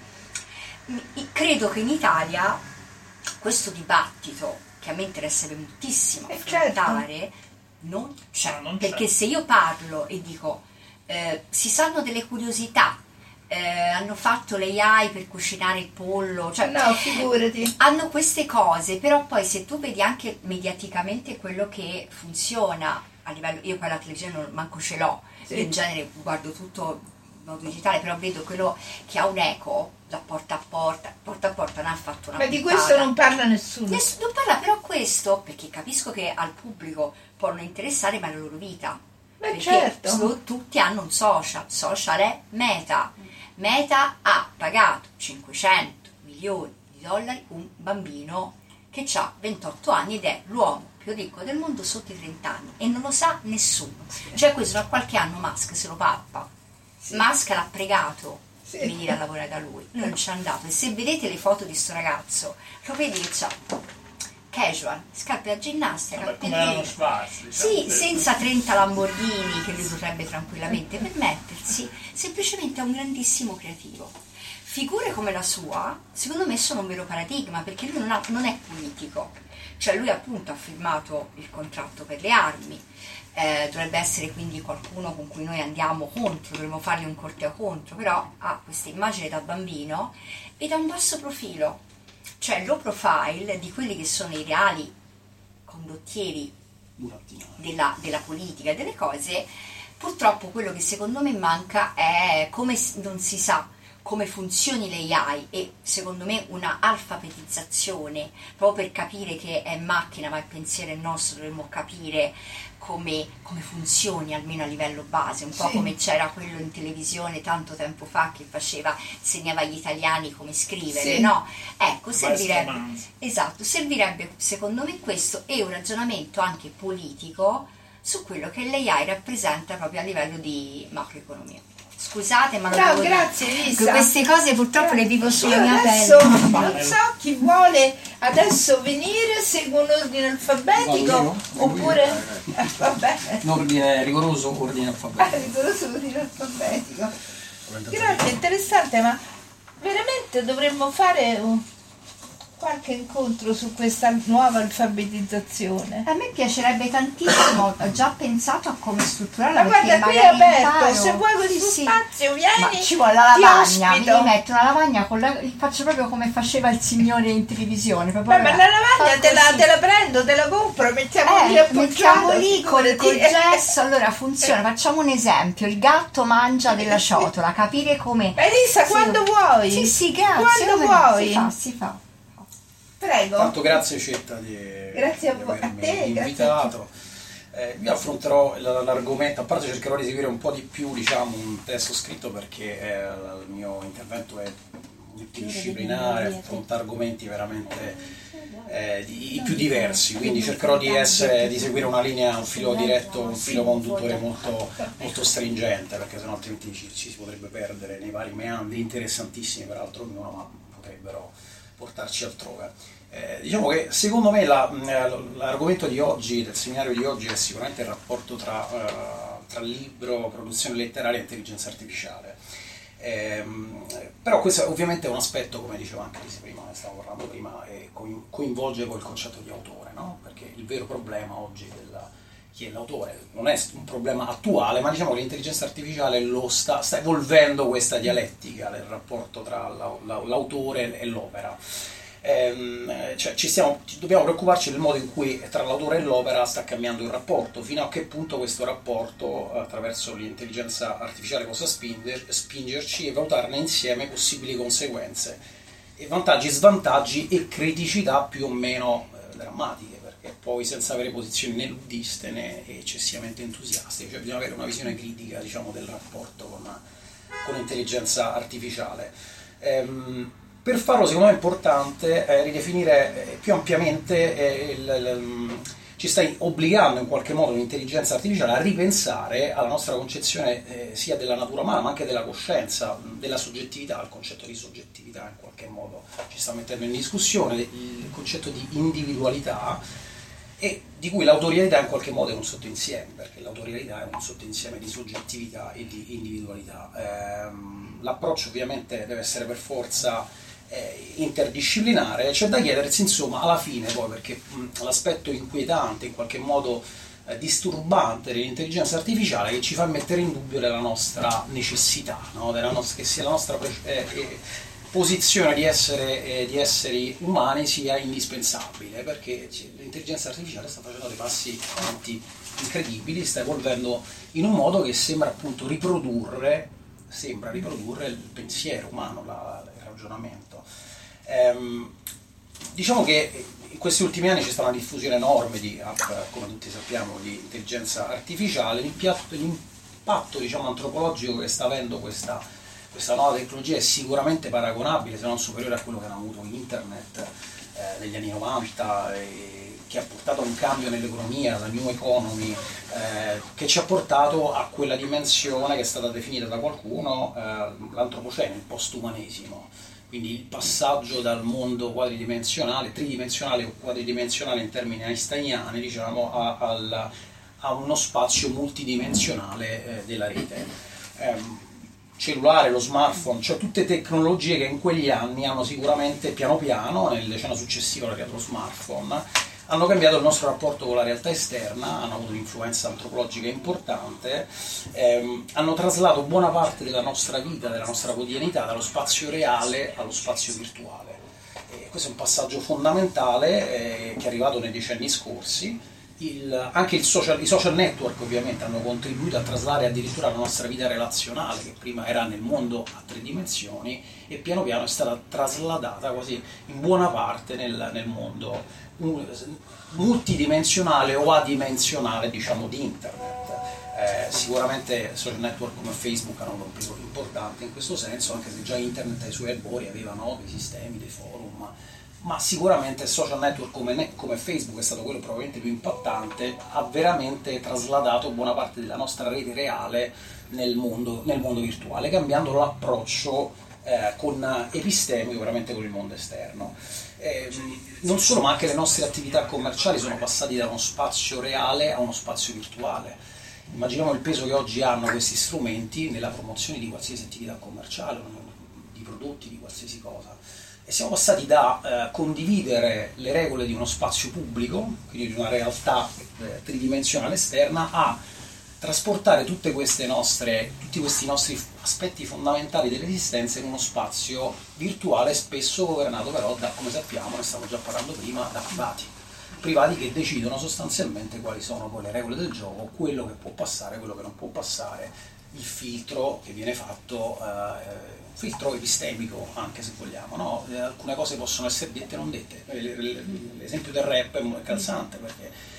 Credo che in Italia questo dibattito, che a me interesserebbe moltissimo Eh, affrontare, certo. non c'è. Ah, non c'è. Perché se io parlo e dico eh, si sanno delle curiosità, eh, hanno fatto l'A I per cucinare il pollo, cioè No, figurati. hanno queste cose, però poi se tu vedi anche mediaticamente quello che funziona a livello, io poi la televisione non, manco ce l'ho, Sì. io in genere guardo tutto in modo digitale, però vedo quello che ha un eco da porta a porta, porta a porta non ha fatto una Ma di puntata. questo non parla nessuno. Nessuno parla, però questo, perché capisco che al pubblico può non interessare, ma è la loro vita. Ma Perché certo. so- tutti hanno un social, social è Meta. Meta ha pagato cinquecento milioni di dollari un bambino che ha ventotto anni ed è l'uomo più ricco del mondo sotto i trenta anni e non lo sa nessuno. Cioè questo da qualche anno Musk se lo pappa. Musk l'ha pregato Sì. di venire a lavorare da lui, lui non ci è andato, e se vedete le foto di sto ragazzo lo vedi che c'ha casual, scarpe da ginnastica, Vabbè, come cappellini. erano Schwarz, diciamo. Sì, senza trenta Lamborghini che lui potrebbe tranquillamente permettersi, semplicemente è un grandissimo creativo. Figure come la sua, secondo me, sono un vero paradigma, perché lui non, ha- non è politico, cioè lui appunto ha firmato il contratto per le armi, eh, dovrebbe essere quindi qualcuno con cui noi andiamo contro, dovremmo fargli un corteo contro, però ha questa immagine da bambino e da un basso profilo, cioè low profile di quelli che sono i reali condottieri della, della politica e delle cose. Purtroppo quello che secondo me manca è come s- non si sa come funzioni l'A I e secondo me una alfabetizzazione proprio per capire che è macchina ma il pensiero è nostro, dovremmo capire come, come funzioni almeno a livello base, un po' Sì. come c'era quello in televisione tanto tempo fa che faceva, insegnava agli italiani come scrivere, Sì. no? Ecco, Maestro servirebbe, Manzi. esatto, servirebbe secondo me questo e un ragionamento anche politico su quello che l'A I rappresenta proprio a livello di macroeconomia. Scusate, ma non No, devo dire. grazie Elisa. Queste cose purtroppo le vivo sulla Io mia adesso pelle. non so chi vuole adesso venire, segue un ordine alfabetico Vado io? oppure eh, vabbè, Un ordine rigoroso, ordine alfabetico. rigoroso ordine alfabetico. Grazie, interessante, ma veramente dovremmo fare un- qualche incontro su questa nuova alfabetizzazione. A me piacerebbe tantissimo, ho già pensato a come strutturarla. Ma perché guarda, qui è magari aperto, imparo. se vuoi questo Sì, sì. spazio vieni, Ma ci vuole la ti lavagna, mi ospito. devi mettere una lavagna con la, faccio proprio come faceva il signore in televisione. proprio Beh, ma allora, la lavagna fa te la, così. te la prendo, te la compro, mettiamo lì Eh, appoggiato, mettiamo lì col, figurati. col gesso, allora funziona. Facciamo un esempio: il gatto mangia della ciotola, capire come. Elisa, Sì. quando vuoi? Sì, sì, grazie. Quando come no, vuoi? Si fa, si fa. Prego. Tanto grazie Cetta di, Grazie a di voi- a avermi te, grazie a invitato. Eh, io affronterò l- l'argomento, a parte cercherò di seguire un po' di più, diciamo, un testo scritto perché eh, il mio intervento è multidisciplinare, affronta argomenti veramente eh, di, i più diversi, quindi cercherò di, essere, di seguire una linea, un filo diretto, un filo conduttore molto, molto stringente, perché sennò altrimenti ci, ci si potrebbe perdere nei vari meandri interessantissimi peraltro ognuno, ma potrebbero portarci altrove. Eh, diciamo che secondo me la, l'argomento di oggi, del seminario di oggi, è sicuramente il rapporto tra, uh, tra libro, produzione letteraria e intelligenza artificiale. Eh, però questo ovviamente è un aspetto, come dicevo anche prima, ne stavo parlando prima, e coinvolge poi il concetto di autore, no? Perché il vero problema oggi della, chi è l'autore non è un problema attuale, ma diciamo che l'intelligenza artificiale lo sta, sta evolvendo questa dialettica del rapporto tra la, la, l'autore e l'opera. Ehm, cioè ci stiamo, dobbiamo preoccuparci del modo in cui tra l'autore e l'opera sta cambiando il rapporto, fino a che punto questo rapporto attraverso l'intelligenza artificiale possa spinger, spingerci e valutarne insieme possibili conseguenze e vantaggi, svantaggi e criticità più o meno eh, drammatiche, perché poi senza avere posizioni né luddiste né eccessivamente entusiastiche, cioè bisogna avere una visione critica, diciamo, del rapporto con, con l'intelligenza artificiale. Ehm, Per farlo secondo me è importante eh, ridefinire eh, più ampiamente, eh, il, il, ci sta obbligando in qualche modo l'intelligenza artificiale a ripensare alla nostra concezione eh, sia della natura umana ma anche della coscienza, della soggettività. Il concetto di soggettività in qualche modo ci sta mettendo in discussione, il concetto di individualità, e di cui l'autorialità in qualche modo è un sottoinsieme, perché l'autorialità è un sottoinsieme di soggettività e di individualità. Ehm, l'approccio ovviamente deve essere per forza Eh, interdisciplinare. C'è da chiedersi insomma alla fine poi, perché mh, l'aspetto inquietante, in qualche modo eh, disturbante dell'intelligenza artificiale, che ci fa mettere in dubbio della nostra necessità, no? Della nostra, che sia la nostra eh, eh, posizione di, essere, eh, di esseri umani sia indispensabile, perché l'intelligenza artificiale sta facendo dei passi avanti incredibili, sta evolvendo in un modo che sembra appunto riprodurre sembra riprodurre il pensiero umano, la, il ragionamento. Ehm, diciamo che in questi ultimi anni c'è stata una diffusione enorme di app, come tutti sappiamo, di intelligenza artificiale. L'impatto, l'impatto diciamo, antropologico che sta avendo questa, questa nuova tecnologia è sicuramente paragonabile, se non superiore a quello che hanno avuto internet eh, negli anni novanta, e che ha portato a un cambio nell'economia, la new economy, eh, che ci ha portato a quella dimensione che è stata definita da qualcuno, eh, l'antropocene, il postumanesimo, quindi il passaggio dal mondo quadridimensionale, tridimensionale o quadridimensionale in termini einsteiniani, diciamo, a, a, a uno spazio multidimensionale eh, della rete. Eh, cellulare, lo smartphone, cioè tutte tecnologie che in quegli anni hanno sicuramente piano piano, nel decennio successivo all'arrivo dello smartphone, hanno cambiato il nostro rapporto con la realtà esterna, hanno avuto un'influenza antropologica importante, ehm, hanno traslato buona parte della nostra vita, della nostra quotidianità, dallo spazio reale allo spazio virtuale. E questo è un passaggio fondamentale eh, che è arrivato nei decenni scorsi. Il, anche il social, i social network ovviamente hanno contribuito a traslare addirittura la nostra vita relazionale, che prima era nel mondo a tre dimensioni e piano piano è stata trasladata quasi in buona parte nel, nel mondo multidimensionale o adimensionale, diciamo, di internet. Eh, sicuramente social network come Facebook hanno un peso importante in questo senso, anche se già internet ai suoi albori aveva no, dei sistemi, dei forum, ma sicuramente il social network come, come Facebook è stato quello probabilmente più impattante, ha veramente trasladato buona parte della nostra rete reale nel mondo, nel mondo virtuale, cambiando l'approccio eh, con epistemico veramente con il mondo esterno. Eh, non solo, ma anche le nostre attività commerciali sono passate da uno spazio reale a uno spazio virtuale. Immaginiamo il peso che oggi hanno questi strumenti nella promozione di qualsiasi attività commerciale, di prodotti, di qualsiasi cosa. E siamo passati da eh, condividere le regole di uno spazio pubblico, quindi di una realtà eh, tridimensionale esterna, a trasportare tutte queste nostre, tutti questi nostri aspetti fondamentali dell'esistenza in uno spazio virtuale, spesso governato però da, come sappiamo, ne stavo già parlando prima, da privati. Privati che decidono sostanzialmente quali sono poi le regole del gioco, quello che può passare, quello che non può passare, il filtro che viene fatto, eh, filtro epistemico anche se vogliamo, no? Eh, alcune cose possono essere dette e non dette. L'esempio del rap è calzante perché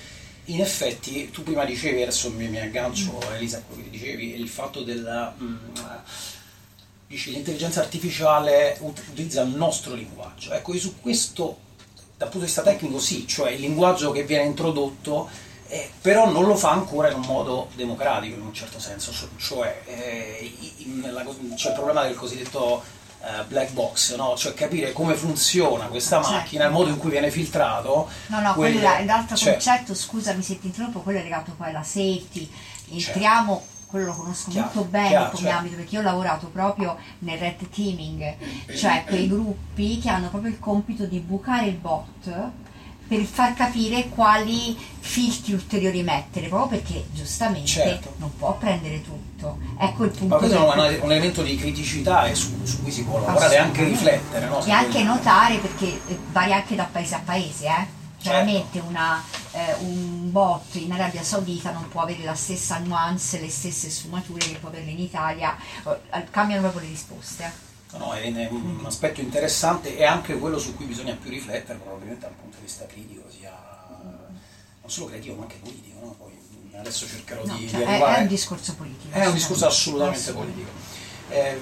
in effetti tu prima dicevi, adesso mi, mi aggancio Elisa a quello che dicevi, il fatto della mh, dici l'intelligenza artificiale utilizza il nostro linguaggio. Ecco, io su questo dal punto di vista tecnico sì, cioè il linguaggio che viene introdotto eh, però non lo fa ancora in un modo democratico in un certo senso, cioè eh, in, la, c'è il problema del cosiddetto uh, black box, no? Cioè capire come funziona questa macchina, certo. Il modo in cui viene filtrato. No, no, quello è l'altro cioè, concetto, scusami se ti interrompo, quello è legato poi alla safety, entriamo... Certo. Quello lo conosco chiaro, molto bene chiaro, come certo. ambito, perché io ho lavorato proprio nel red teaming, cioè quei gruppi che hanno proprio il compito di bucare il bot per far capire quali filtri ulteriori mettere, proprio perché giustamente certo. non può prendere tutto. Ecco il punto. Ma questo è un, un elemento di criticità e su, su cui si può lavorare e anche riflettere. No? E anche notare, perché varia anche da paese a paese, eh? Chiaramente certo. una, eh, un bot in Arabia Saudita non può avere la stessa nuance, le stesse sfumature che può avere in Italia, eh, cambiano proprio le risposte. No, no, è un mm. aspetto interessante e anche quello su cui bisogna più riflettere, probabilmente dal punto di vista critico, sia non solo critico ma anche politico. No? Poi adesso cercherò no, di, cioè di arrivare. È un discorso politico. È un discorso assolutamente politico. Eh,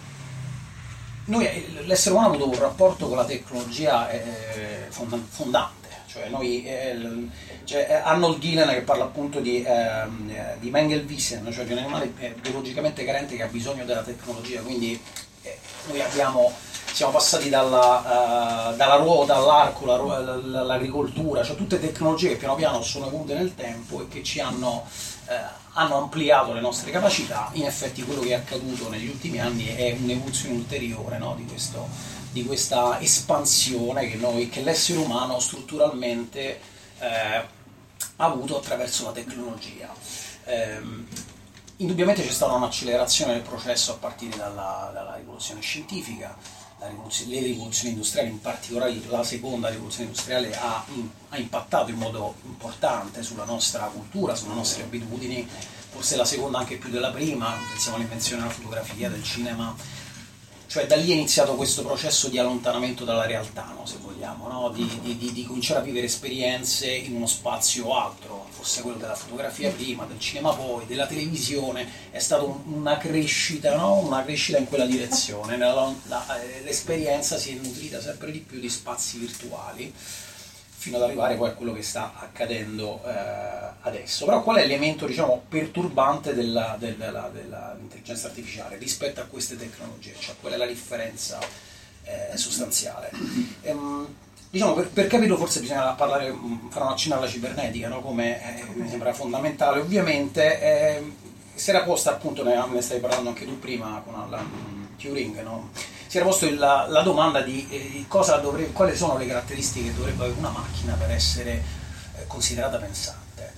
noi, l'essere umano ha avuto un rapporto con la tecnologia eh, fondante. Cioè noi, eh, cioè Arnold Gillen che parla appunto di, eh, di Mengelwissen, cioè di un animale biologicamente carente che ha bisogno della tecnologia, quindi eh, noi abbiamo, siamo passati dalla, uh, dalla ruota all'arco, la, l'agricoltura, cioè tutte tecnologie che piano piano sono evolute nel tempo e che ci hanno, eh, hanno ampliato le nostre capacità. In effetti quello che è accaduto negli ultimi anni è un'evoluzione ulteriore, no, di questo di questa espansione che, noi, che l'essere umano strutturalmente eh, ha avuto attraverso la tecnologia. Eh, indubbiamente c'è stata un'accelerazione del processo a partire dalla, dalla rivoluzione scientifica, la rivoluzione, le rivoluzioni industriali, in particolare la seconda rivoluzione industriale ha, in, ha impattato in modo importante sulla nostra cultura, sulle nostre abitudini, forse la seconda anche più della prima, pensiamo all'invenzione della fotografia, del cinema. Cioè da lì è iniziato questo processo di allontanamento dalla realtà, no, se vogliamo, no? di, di, di, di cominciare a vivere esperienze in uno spazio altro, forse quello della fotografia prima, del cinema poi, della televisione, è stata un, una crescita, no? Una crescita in quella direzione, la, la, l'esperienza si è nutrita sempre di più di spazi virtuali, fino ad arrivare poi a quello che sta accadendo eh, adesso. Però qual è l'elemento, diciamo, perturbante della, della, della, dell'intelligenza artificiale rispetto a queste tecnologie? Cioè qual è la differenza eh, sostanziale? Ehm, diciamo, per, per capirlo forse bisogna parlare, fare un accenno alla cibernetica, no? Come eh, mi sembra fondamentale. Ovviamente eh, si era posta, appunto, ne, ne stai parlando anche tu prima con la, Turing, no? Si era posto il, la, la domanda di eh, cosa dovrebbe, quali sono le caratteristiche che dovrebbe avere una macchina per essere eh, considerata pensante.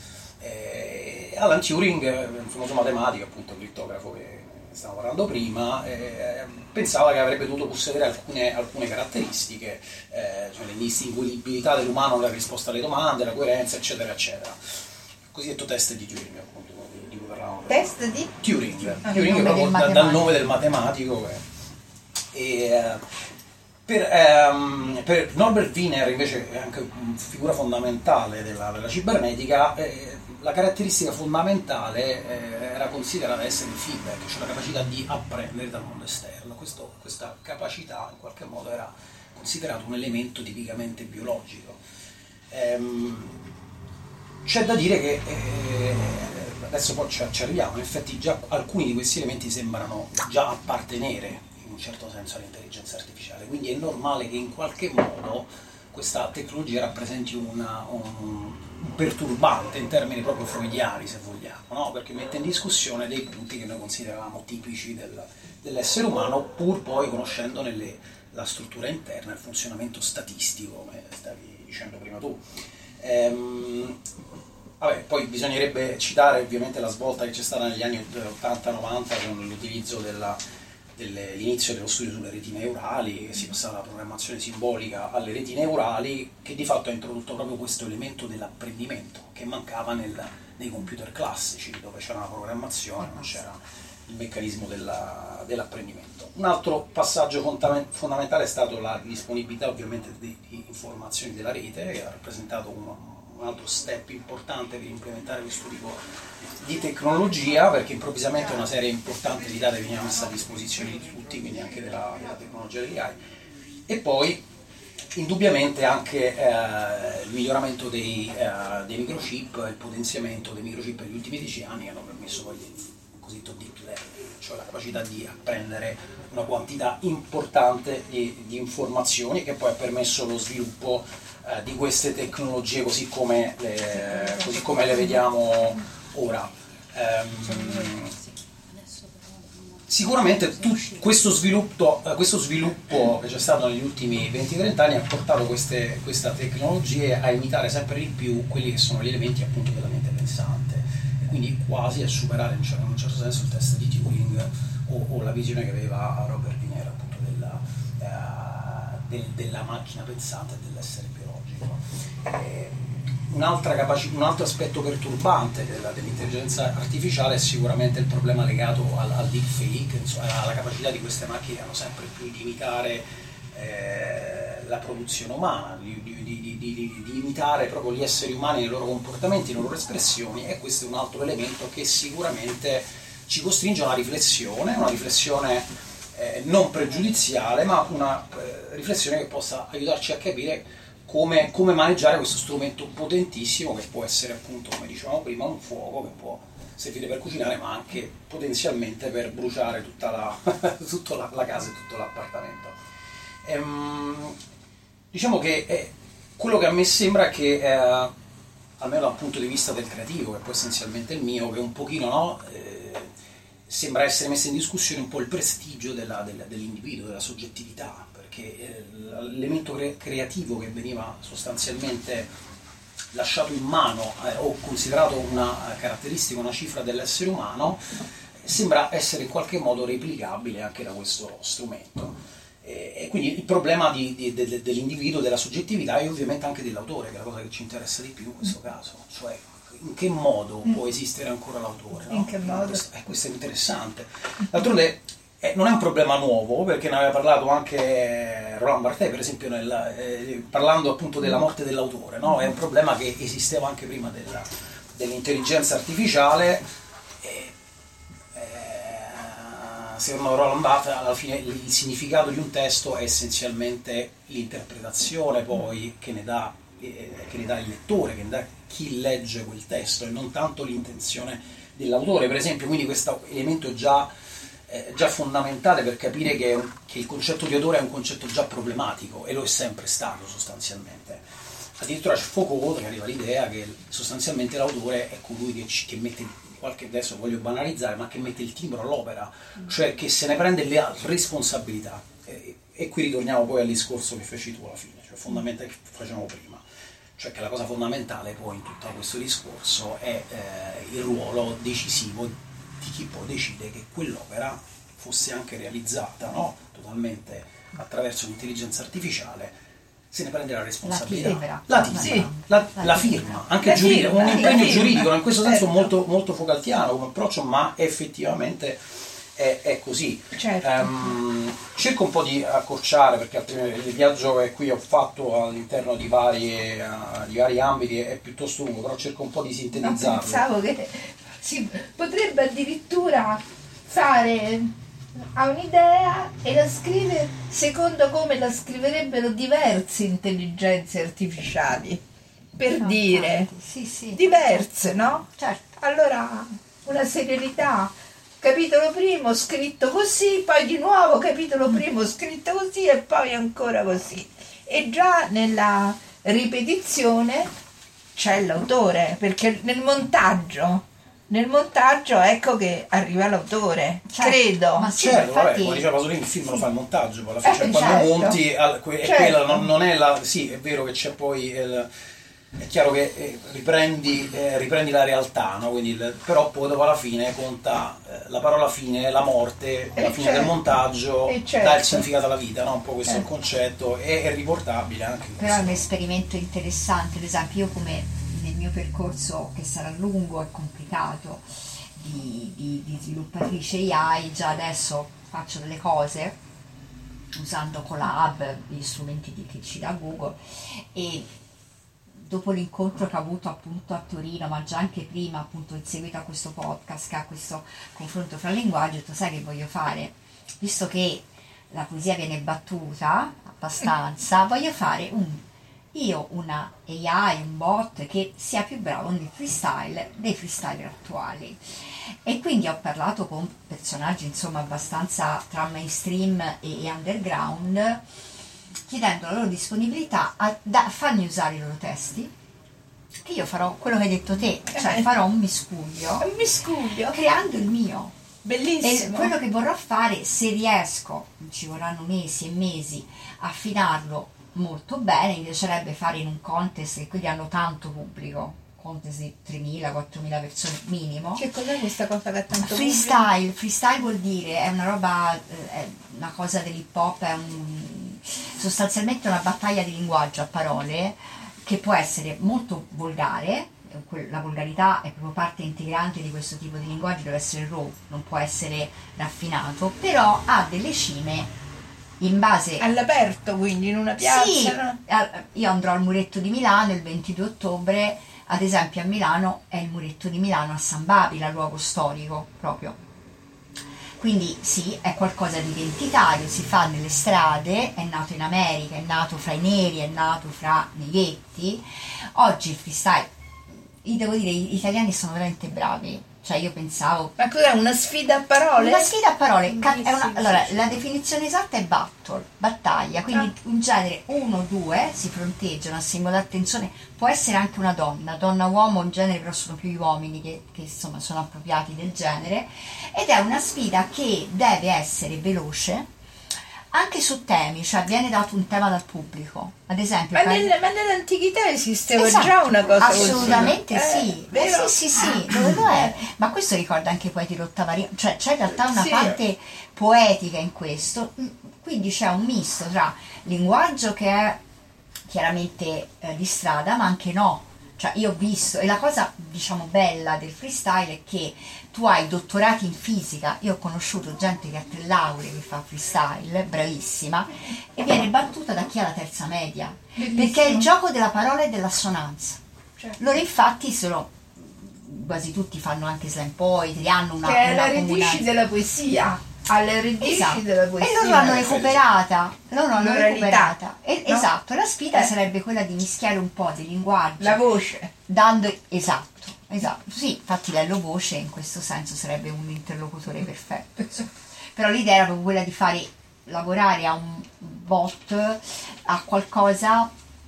Eh, Alan Turing, il famoso matematico, appunto crittografo che stavamo parlando prima, eh, pensava che avrebbe dovuto possedere alcune, alcune caratteristiche, eh, cioè l'indistinguibilità dell'umano nella risposta alle domande, la coerenza, eccetera, eccetera. Il cosiddetto test di Turing, appunto, di cui parlavamo. Test di? Turing. Ah, Turing è proprio da, dal nome del matematico. Eh. E, per, ehm, per Norbert Wiener invece è anche una figura fondamentale della, della cibernetica, eh, la caratteristica fondamentale eh, era considerata essere il feedback, cioè la capacità di apprendere dal mondo esterno. Questo, questa capacità in qualche modo era considerato un elemento tipicamente biologico. Ehm, c'è da dire che eh, adesso poi ci, ci arriviamo, in effetti già alcuni di questi elementi sembrano già appartenere in un certo senso all'intelligenza artificiale, quindi è normale che in qualche modo questa tecnologia rappresenti una, un, un perturbante in termini proprio freudiani, se vogliamo, no? Perché mette in discussione dei punti che noi consideravamo tipici del, dell'essere umano, pur poi conoscendone le, la struttura interna, il funzionamento statistico, come stavi dicendo prima tu. Ehm, vabbè, poi bisognerebbe citare ovviamente la svolta che c'è stata negli anni ottanta novanta con l'utilizzo della l'inizio dello studio sulle reti neurali, che si passava dalla programmazione simbolica alle reti neurali, che di fatto ha introdotto proprio questo elemento dell'apprendimento che mancava nel, nei computer classici, dove c'era una programmazione, non c'era il meccanismo della, dell'apprendimento. Un altro passaggio fondamentale è stato la disponibilità ovviamente di, di informazioni della rete, che ha rappresentato un, un un altro step importante per implementare questo tipo di tecnologia, perché improvvisamente una serie importante di dati viene messa a disposizione di tutti, quindi anche della, della tecnologia dell'A I. E poi indubbiamente anche eh, il miglioramento dei, eh, dei microchip, il potenziamento dei microchip negli ultimi dieci anni hanno permesso poi il cosiddetto deep learning, cioè la capacità di apprendere una quantità importante di, di informazioni, che poi ha permesso lo sviluppo eh, di queste tecnologie così come le, così come le vediamo ora. Ehm, Sicuramente tu, questo, sviluppo, questo sviluppo che c'è stato negli ultimi venti trenta anni ha portato queste, queste tecnologie a imitare sempre di più quelli che sono gli elementi appunto della mente pensante, e quindi quasi a superare in un certo senso il test di Turing o, o la visione che aveva Robert Wiener appunto della, uh, del, della macchina pensante e dell'essere biologico. E, Un'altra capaci- un altro aspetto perturbante della, dell'intelligenza artificiale è sicuramente il problema legato al, al deepfake, insomma, alla capacità di queste macchine che hanno sempre più di imitare eh, la produzione umana, di, di, di, di, di imitare proprio gli esseri umani nei loro comportamenti, nelle loro espressioni, e questo è un altro elemento che sicuramente ci costringe a una riflessione, una riflessione eh, non pregiudiziale, ma una eh, riflessione che possa aiutarci a capire Come, come maneggiare questo strumento potentissimo che può essere appunto, come dicevamo prima, un fuoco che può servire per cucinare, ma anche potenzialmente per bruciare tutta la, tutta la, la casa e tutto l'appartamento. Ehm, diciamo che eh, quello che a me sembra che, eh, almeno dal punto di vista del creativo, che poi essenzialmente è il mio, che un pochino no, eh, sembra essere messo in discussione un po' il prestigio della, della, dell'individuo, della soggettività, che l'elemento cre- creativo che veniva sostanzialmente lasciato in mano eh, o considerato una caratteristica, una cifra dell'essere umano, sembra essere in qualche modo replicabile anche da questo strumento. E, e quindi il problema di, di, de, dell'individuo, della soggettività, e ovviamente anche dell'autore, che è la cosa che ci interessa di più in questo caso, cioè in che modo può esistere ancora l'autore, no? In che modo? Questo, eh, questo è interessante. D'altronde Eh, non è un problema nuovo, perché ne aveva parlato anche Roland Barthes, per esempio, nel, eh, parlando appunto della morte dell'autore, no? È un problema che esisteva anche prima della, dell'intelligenza artificiale. E, eh, secondo Roland Barthes, alla fine il significato di un testo è essenzialmente l'interpretazione poi che ne dà, eh, che ne dà il lettore, che ne dà chi legge quel testo, e non tanto l'intenzione dell'autore, per esempio. Quindi questo elemento è già è già fondamentale per capire che, che il concetto di autore è un concetto già problematico, e lo è sempre stato sostanzialmente. Addirittura c'è Foucault che arriva all'idea che sostanzialmente l'autore è colui che, che mette, qualche, adesso voglio banalizzare, ma che mette il timbro all'opera, cioè che se ne prende le responsabilità. E, e qui ritorniamo poi al discorso che feci tu alla fine, cioè fondamentale che facevamo prima, cioè che la cosa fondamentale poi in tutto questo discorso è eh, il ruolo decisivo di chi poi decide che quell'opera fosse anche realizzata, no? Totalmente attraverso l'intelligenza artificiale, se ne prende la responsabilità. La timbra, sì. la, la, la firma, anche La giuridico, firma, un la impegno firma. giuridico, in questo senso Certo. molto, molto Foucaultiano come approccio, ma effettivamente è, è così. Certo. Um, cerco un po' di accorciare, perché altrimenti il viaggio che qui ho fatto all'interno di, varie, uh, di vari ambiti è piuttosto lungo, però cerco un po' di Ma sintetizzarlo. pensavo che si potrebbe addirittura fare ha un'idea e la scrive secondo come la scriverebbero diverse intelligenze artificiali, per No, dire infatti, sì, sì. diverse, no? Certo. Allora una serialità, capitolo primo scritto così, poi di nuovo capitolo primo scritto così e poi ancora così, e già nella ripetizione c'è l'autore, perché nel montaggio Nel montaggio ecco che arriva l'autore, Certo, credo. ma sì, Certo, vabbè, infatti- come diceva Pasolini, il film lo fa il montaggio, poi alla fine, Eh, cioè, quando certo. monti, al- que- e Certo. quella non, non è la... Sì, è vero che c'è poi... il- è chiaro che eh, riprendi, eh, riprendi la realtà, no? Quindi il- però poi dopo alla fine conta eh, la parola fine, la morte, la Eh, fine certo. del montaggio, Eh, certo. dà il significato alla vita, no? Un po' questo è il Eh. concetto, e è riportabile anche in Però è un questo. esperimento interessante, ad esempio io come nel mio percorso, che sarà lungo e complicato, di, di, di sviluppatrice A I, già adesso faccio delle cose usando Colab, gli strumenti di, che ci dà Google, e dopo l'incontro che ho avuto appunto a Torino, ma già anche prima, appunto in seguito a questo podcast, che ha questo confronto fra linguaggi, ho detto sai che voglio fare? Visto che la poesia viene battuta abbastanza, voglio fare un, io una A I, un bot che sia più bravo nel freestyle dei freestyler attuali. E quindi ho parlato con personaggi insomma abbastanza tra mainstream e, e underground, chiedendo la loro disponibilità a, da, a farmi usare i loro testi, che io farò quello che hai detto te, cioè farò un miscuglio, Un miscuglio. creando il mio. Bellissimo. E quello che vorrò fare, se riesco, ci vorranno mesi e mesi, a affinarlo molto bene, mi piacerebbe fare in un contest che quelli hanno tanto pubblico, contest di tremila quattromila persone minimo. Che cos'è questa cosa che ha tanto Freestyle, freestyle vuol dire, è una roba, è una cosa dell'hip hop, è un, sostanzialmente una battaglia di linguaggio a parole che può essere molto volgare. La volgarità è proprio parte integrante di questo tipo di linguaggio, deve essere raw, non può essere raffinato, però ha delle cime in base all'aperto, quindi in una piazza. Sì, no? io andrò al Muretto di Milano il ventidue ottobre, ad esempio a Milano è il Muretto di Milano a San Babila, luogo storico proprio. Quindi sì, è qualcosa di identitario, si fa nelle strade, è nato in America, è nato fra i neri, è nato fra neghetti. Oggi il freestyle, io devo dire, gli italiani sono veramente bravi, cioè io pensavo... Ma cos'è, una sfida a parole? Una sfida a parole, ca- Sì, è una- sì, allora sì. la definizione esatta è battle, battaglia, quindi Ah. un genere uno o due si fronteggiano a singola attenzione, può essere anche una donna, donna-uomo, in genere però sono più gli uomini che, che insomma sono appropriati del genere, ed è una sfida che deve essere veloce, anche su temi, cioè viene dato un tema dal pubblico, ad esempio... Ma, prendi- nel- ma nell'antichità esisteva Esatto, già una cosa così. assolutamente Eh, sì. Eh, vero? sì, sì, sì, dove lo è? Ma questo ricorda anche i poeti d'ottava rima, cioè c'è in realtà una Sì. parte poetica in questo, quindi c'è un misto tra linguaggio che è chiaramente eh, di strada, ma anche no. Cioè io ho visto, e la cosa diciamo bella del freestyle è che tu hai dottorati in fisica, io ho conosciuto gente che ha tre lauree che fa freestyle, bravissima, e viene battuta da chi ha la terza media, Bellissimo. perché è il gioco della parola e dell'assonanza. Certo. Loro infatti sono, quasi tutti fanno anche slam poetry, hanno una, Che è una la radice comunanza. della poesia. Alle radici Esatto. della E poesia. loro l'hanno recuperata, loro l'hanno L'oralità, recuperata. E- no? Esatto, la sfida Eh. sarebbe quella di mischiare un po' di linguaggio, La voce. dando esatto, esatto. Sì, infatti Lello Voce in questo senso sarebbe un interlocutore perfetto. Però l'idea era proprio quella di fare lavorare a un bot, a qualcosa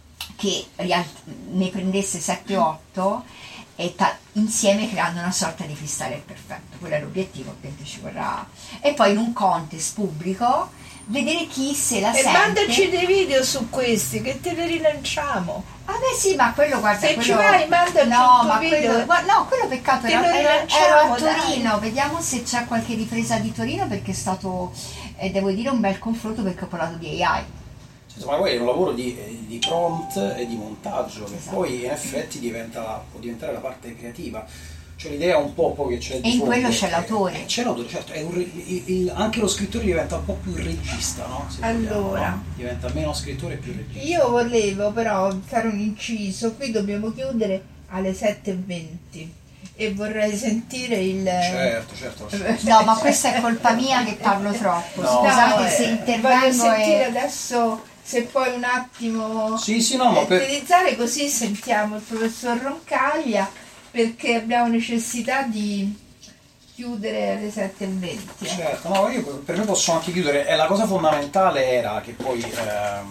che ria- ne prendesse sette otto e ta- insieme creando una sorta di freestyle perfetto. Quello è l'obiettivo, ovviamente ci vorrà. E poi in un contest pubblico vedere chi se la E sente. mandaci dei video su questi che te li rilanciamo. Ah beh sì, ma quello guarda, Se quello... ci vai, mandaci no, un tuo ma video. quello, gua- no, quello peccato, Te era, lo era- ero a rilanciamo, dai. Torino, vediamo se c'è qualche ripresa di Torino perché è stato, eh, devo dire, un bel confronto perché ho parlato di A I. Insomma, poi è un lavoro di, di prompt e di montaggio che Esatto. poi in effetti diventa la- può diventare la parte creativa. Cioè l'idea un po' poi che c'è di E in fondo quello è c'è che- l'autore. eh, C'è l'autore, certo, è un re- il- il- anche lo scrittore diventa un po' più regista, no? Se vogliamo, Allora. no? Diventa meno scrittore e più regista. Io volevo però fare un inciso, qui dobbiamo chiudere alle sette e venti e vorrei sentire il... Certo, certo. certo. No, ma questa è colpa mia che parlo troppo. No. Scusate No, se eh, intervengo voglio sentire e... adesso se puoi un attimo Sì, sì, no, ma per... utilizzare, così sentiamo il professor Roncaglia, perché abbiamo necessità di chiudere alle sette e venti. Certo, no, io per me posso anche chiudere. E la cosa fondamentale era che poi ehm,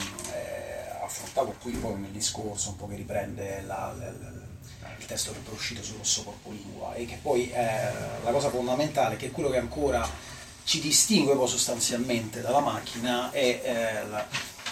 eh, affrontavo qui poi nel discorso un po' che riprende la, la, la, il testo che è uscito su Rosso Corpo Lingua, e che poi eh, la cosa fondamentale, che è quello che ancora ci distingue poi sostanzialmente dalla macchina, è, eh, la,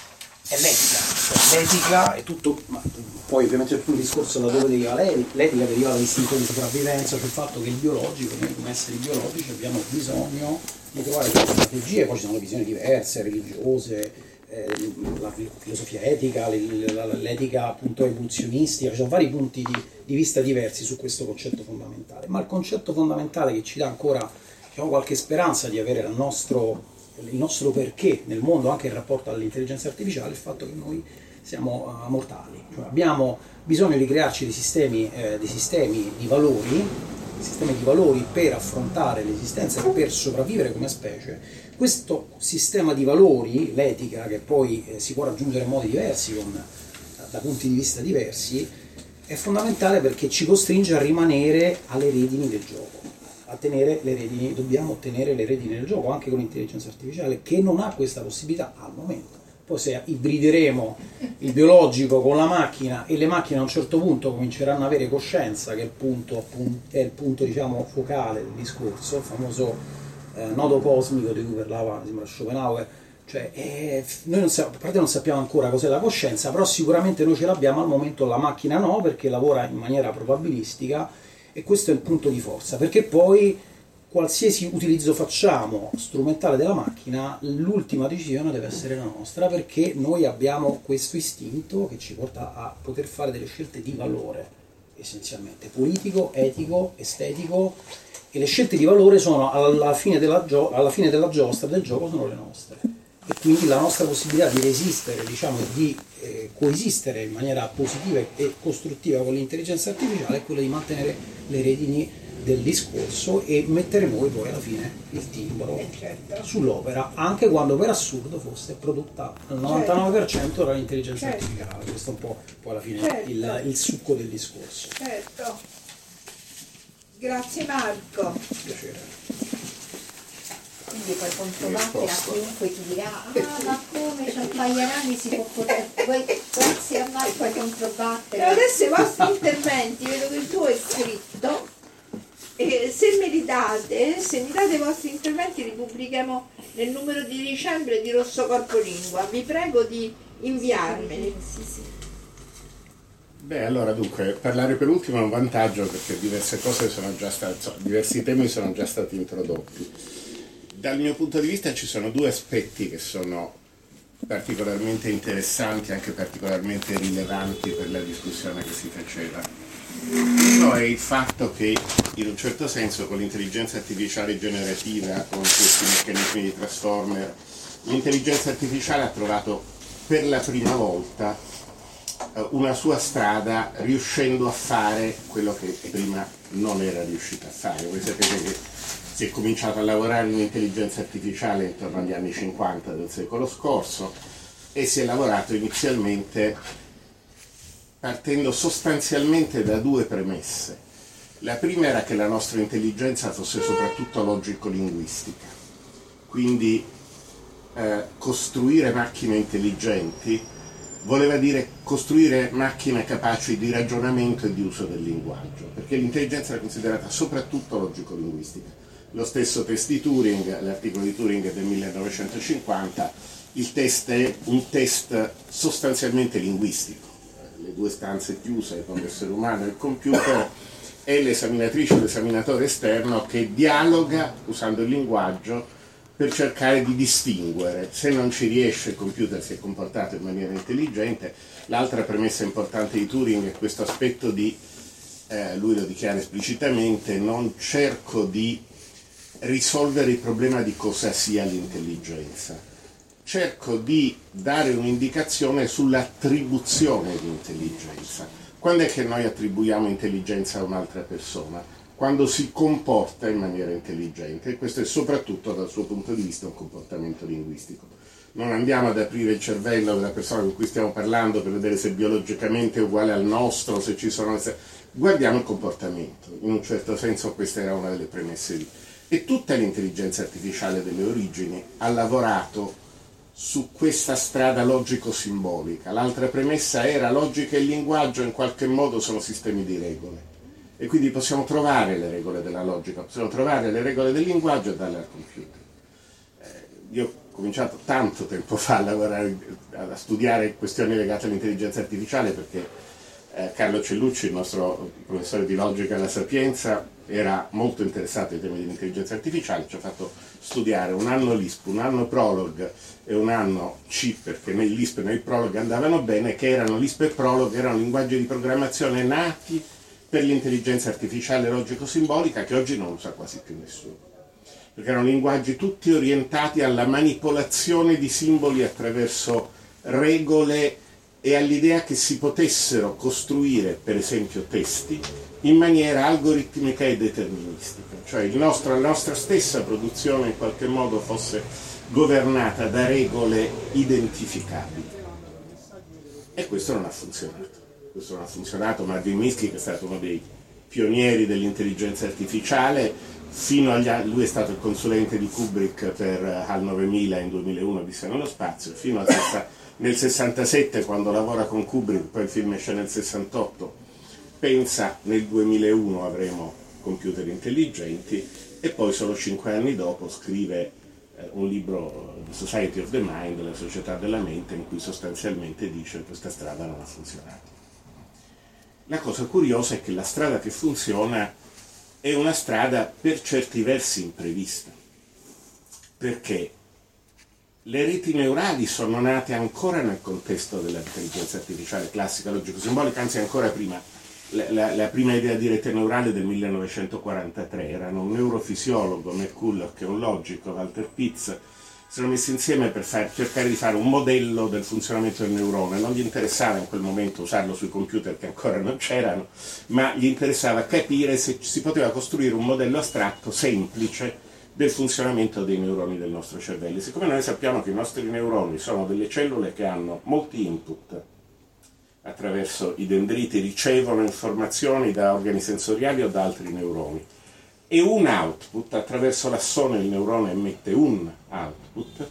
è l'etica. Cioè, l'etica è tutto, ma poi ovviamente tutto il discorso da dove deriva l'etica. L'etica deriva dall'istinto di sopravvivenza, cioè il fatto che il biologico, noi come esseri biologici abbiamo bisogno di trovare delle strategie, poi ci sono visioni diverse, religiose, eh, la filosofia etica, l'etica appunto evoluzionistica, ci sono vari punti di, di vista diversi su questo concetto fondamentale, ma il concetto fondamentale che ci dà ancora, diciamo, qualche speranza di avere il nostro, il nostro perché nel mondo, anche in rapporto all'intelligenza artificiale, è il fatto che noi siamo uh, mortali, cioè abbiamo bisogno di crearci dei sistemi, eh, dei sistemi di valori, sistemi di valori per affrontare l'esistenza e per sopravvivere come specie. Questo sistema di valori, l'etica, che poi eh, si può raggiungere in modi diversi, con, da punti di vista diversi, è fondamentale perché ci costringe a rimanere alle redini del gioco, a tenere le redini, dobbiamo ottenere le redini del gioco anche con l'intelligenza artificiale, che non ha questa possibilità al momento. Poi se ibrideremo il biologico con la macchina e le macchine a un certo punto cominceranno ad avere coscienza, che è il punto, è il punto diciamo focale del discorso, il famoso eh, nodo cosmico di cui parlava, sembra Schopenhauer, cioè eh, noi non, a parte non sappiamo ancora cos'è la coscienza, però sicuramente noi ce l'abbiamo, al momento la macchina no, perché lavora in maniera probabilistica, e questo è il punto di forza, perché poi qualsiasi utilizzo facciamo strumentale della macchina, l'ultima decisione deve essere la nostra, perché noi abbiamo questo istinto che ci porta a poter fare delle scelte di valore, essenzialmente politico, etico, estetico, e le scelte di valore sono alla fine della, gio- alla fine della giostra del gioco sono le nostre, e quindi la nostra possibilità di resistere, diciamo di eh, coesistere in maniera positiva e costruttiva con l'intelligenza artificiale è quella di mantenere le redini del discorso e mettere noi poi alla fine il timbro certo. sull'opera, anche quando per assurdo fosse prodotta al novantanove per cento dall'intelligenza certo. artificiale. Questo è un po' poi alla fine certo. il, il succo del discorso. Certo. Grazie Marco. Piacere. Quindi puoi controbattere a chiunque ti dirà ah ma come c'è un Pagliarani si può poter poi grazie a Marco puoi controbattere. E adesso i vostri interventi, vedo che il tuo è scritto, e se me li date, se mi date i vostri interventi li pubblichiamo nel numero di dicembre di Rosso Corpo Lingua. Vi prego di inviarmeli. Sì, sì. Beh, allora dunque, parlare per ultimo è un vantaggio perché diverse cose sono già state, diversi temi sono già stati introdotti. Dal mio punto di vista ci sono due aspetti che sono particolarmente interessanti, anche particolarmente rilevanti per la discussione che si faceva. Uno è il fatto che in un certo senso con l'intelligenza artificiale generativa, con questi meccanismi di transformer, l'intelligenza artificiale ha trovato per la prima volta una sua strada, riuscendo a fare quello che prima non era riuscita a fare. Voi sapete che si è cominciato a lavorare in intelligenza artificiale intorno agli anni cinquanta del secolo scorso e si è lavorato inizialmente partendo sostanzialmente da due premesse. La prima era che la nostra intelligenza fosse soprattutto logico-linguistica, quindi eh, costruire macchine intelligenti voleva dire costruire macchine capaci di ragionamento e di uso del linguaggio, perché l'intelligenza era considerata soprattutto logico-linguistica. Lo stesso test di Turing, l'articolo di Turing è del millenovecentocinquanta, il test è un test sostanzialmente linguistico. Le due stanze chiuse con l'essere umano e il computer e l'esaminatrice o l'esaminatore esterno che dialoga usando il linguaggio per cercare di distinguere. Se non ci riesce il computer si è comportato in maniera intelligente. L'altra premessa importante di Turing è questo aspetto di, eh, lui lo dichiara esplicitamente, non cerco di risolvere il problema di cosa sia l'intelligenza, cerco di dare un'indicazione sull'attribuzione di intelligenza. Quando è che noi attribuiamo intelligenza a un'altra persona? Quando si comporta in maniera intelligente, e questo è soprattutto dal suo punto di vista un comportamento linguistico. Non andiamo ad aprire il cervello della persona con cui stiamo parlando per vedere se biologicamente è uguale al nostro, se ci sono... Guardiamo il comportamento, in un certo senso questa era una delle premesse lì. E tutta l'intelligenza artificiale delle origini ha lavorato su questa strada logico-simbolica. L'altra premessa era logica e linguaggio in qualche modo sono sistemi di regole. E quindi possiamo trovare le regole della logica, possiamo trovare le regole del linguaggio e darle al computer. Eh, io ho cominciato tanto tempo fa a lavorare, a studiare questioni legate all'intelligenza artificiale perché eh, Carlo Cellucci, il nostro professore di logica alla Sapienza, era molto interessato ai temi dell'intelligenza artificiale, ci ha fatto studiare un anno l'I S P, un anno Prolog e un anno C, perché nell'I S P e nel Prolog andavano bene, che erano l'I S P e Prolog, erano linguaggi di programmazione nati per l'intelligenza artificiale logico-simbolica che oggi non usa quasi più nessuno, perché erano linguaggi tutti orientati alla manipolazione di simboli attraverso regole e all'idea che si potessero costruire, per esempio, testi in maniera algoritmica e deterministica, cioè il nostro, la nostra stessa produzione in qualche modo fosse governata da regole identificabili. E questo non ha funzionato. Questo non ha funzionato. Marvin Minsky, che è stato uno dei pionieri dell'intelligenza artificiale, fino agli anni, lui è stato il consulente di Kubrick per HAL novemila in duemilauno, Odissea nello spazio, fino al sessa, nel sessantasette, quando lavora con Kubrick, poi il film esce nel sessantotto, pensa nel duemilauno avremo computer intelligenti, e poi solo cinque anni dopo scrive eh, un libro, The Society of the Mind, la società della mente, in cui sostanzialmente dice che questa strada non ha funzionato. La cosa curiosa è che la strada che funziona è una strada per certi versi imprevista, perché le reti neurali sono nate ancora nel contesto dell'intelligenza artificiale classica, logico-simbolica, anzi ancora prima. La, la, la prima idea di rete neurale del millenovecentoquarantatré, erano un neurofisiologo, McCulloch, e un logico, Walter Pitts, si sono messi insieme per far, cercare di fare un modello del funzionamento del neurone. Non gli interessava in quel momento usarlo sui computer che ancora non c'erano, ma gli interessava capire se si poteva costruire un modello astratto, semplice, del funzionamento dei neuroni del nostro cervello. Siccome noi sappiamo che i nostri neuroni sono delle cellule che hanno molti input, attraverso i dendriti ricevono informazioni da organi sensoriali o da altri neuroni, e un output, attraverso l'assone il neurone emette un output.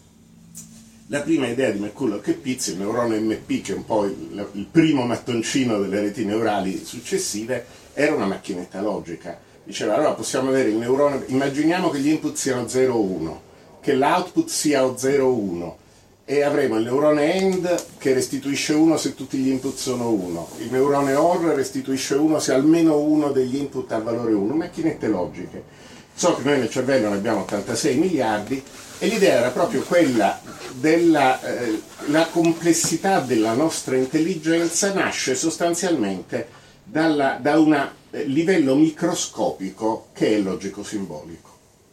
La prima idea di McCulloch e Pitts, il neurone M P, che è un po' il, il primo mattoncino delle reti neurali successive, era una macchinetta logica. Diceva, allora possiamo avere il neurone, immaginiamo che gli input siano zero o uno, che l'output sia zero o uno, e avremo il neurone AND che restituisce uno se tutti gli input sono uno, il neurone OR restituisce uno se almeno uno degli input ha valore uno, macchinette logiche. So che noi nel cervello ne abbiamo ottantasei miliardi, e l'idea era proprio quella della eh, la complessità della nostra intelligenza nasce sostanzialmente dalla, da un eh, livello microscopico che è logico-simbolico.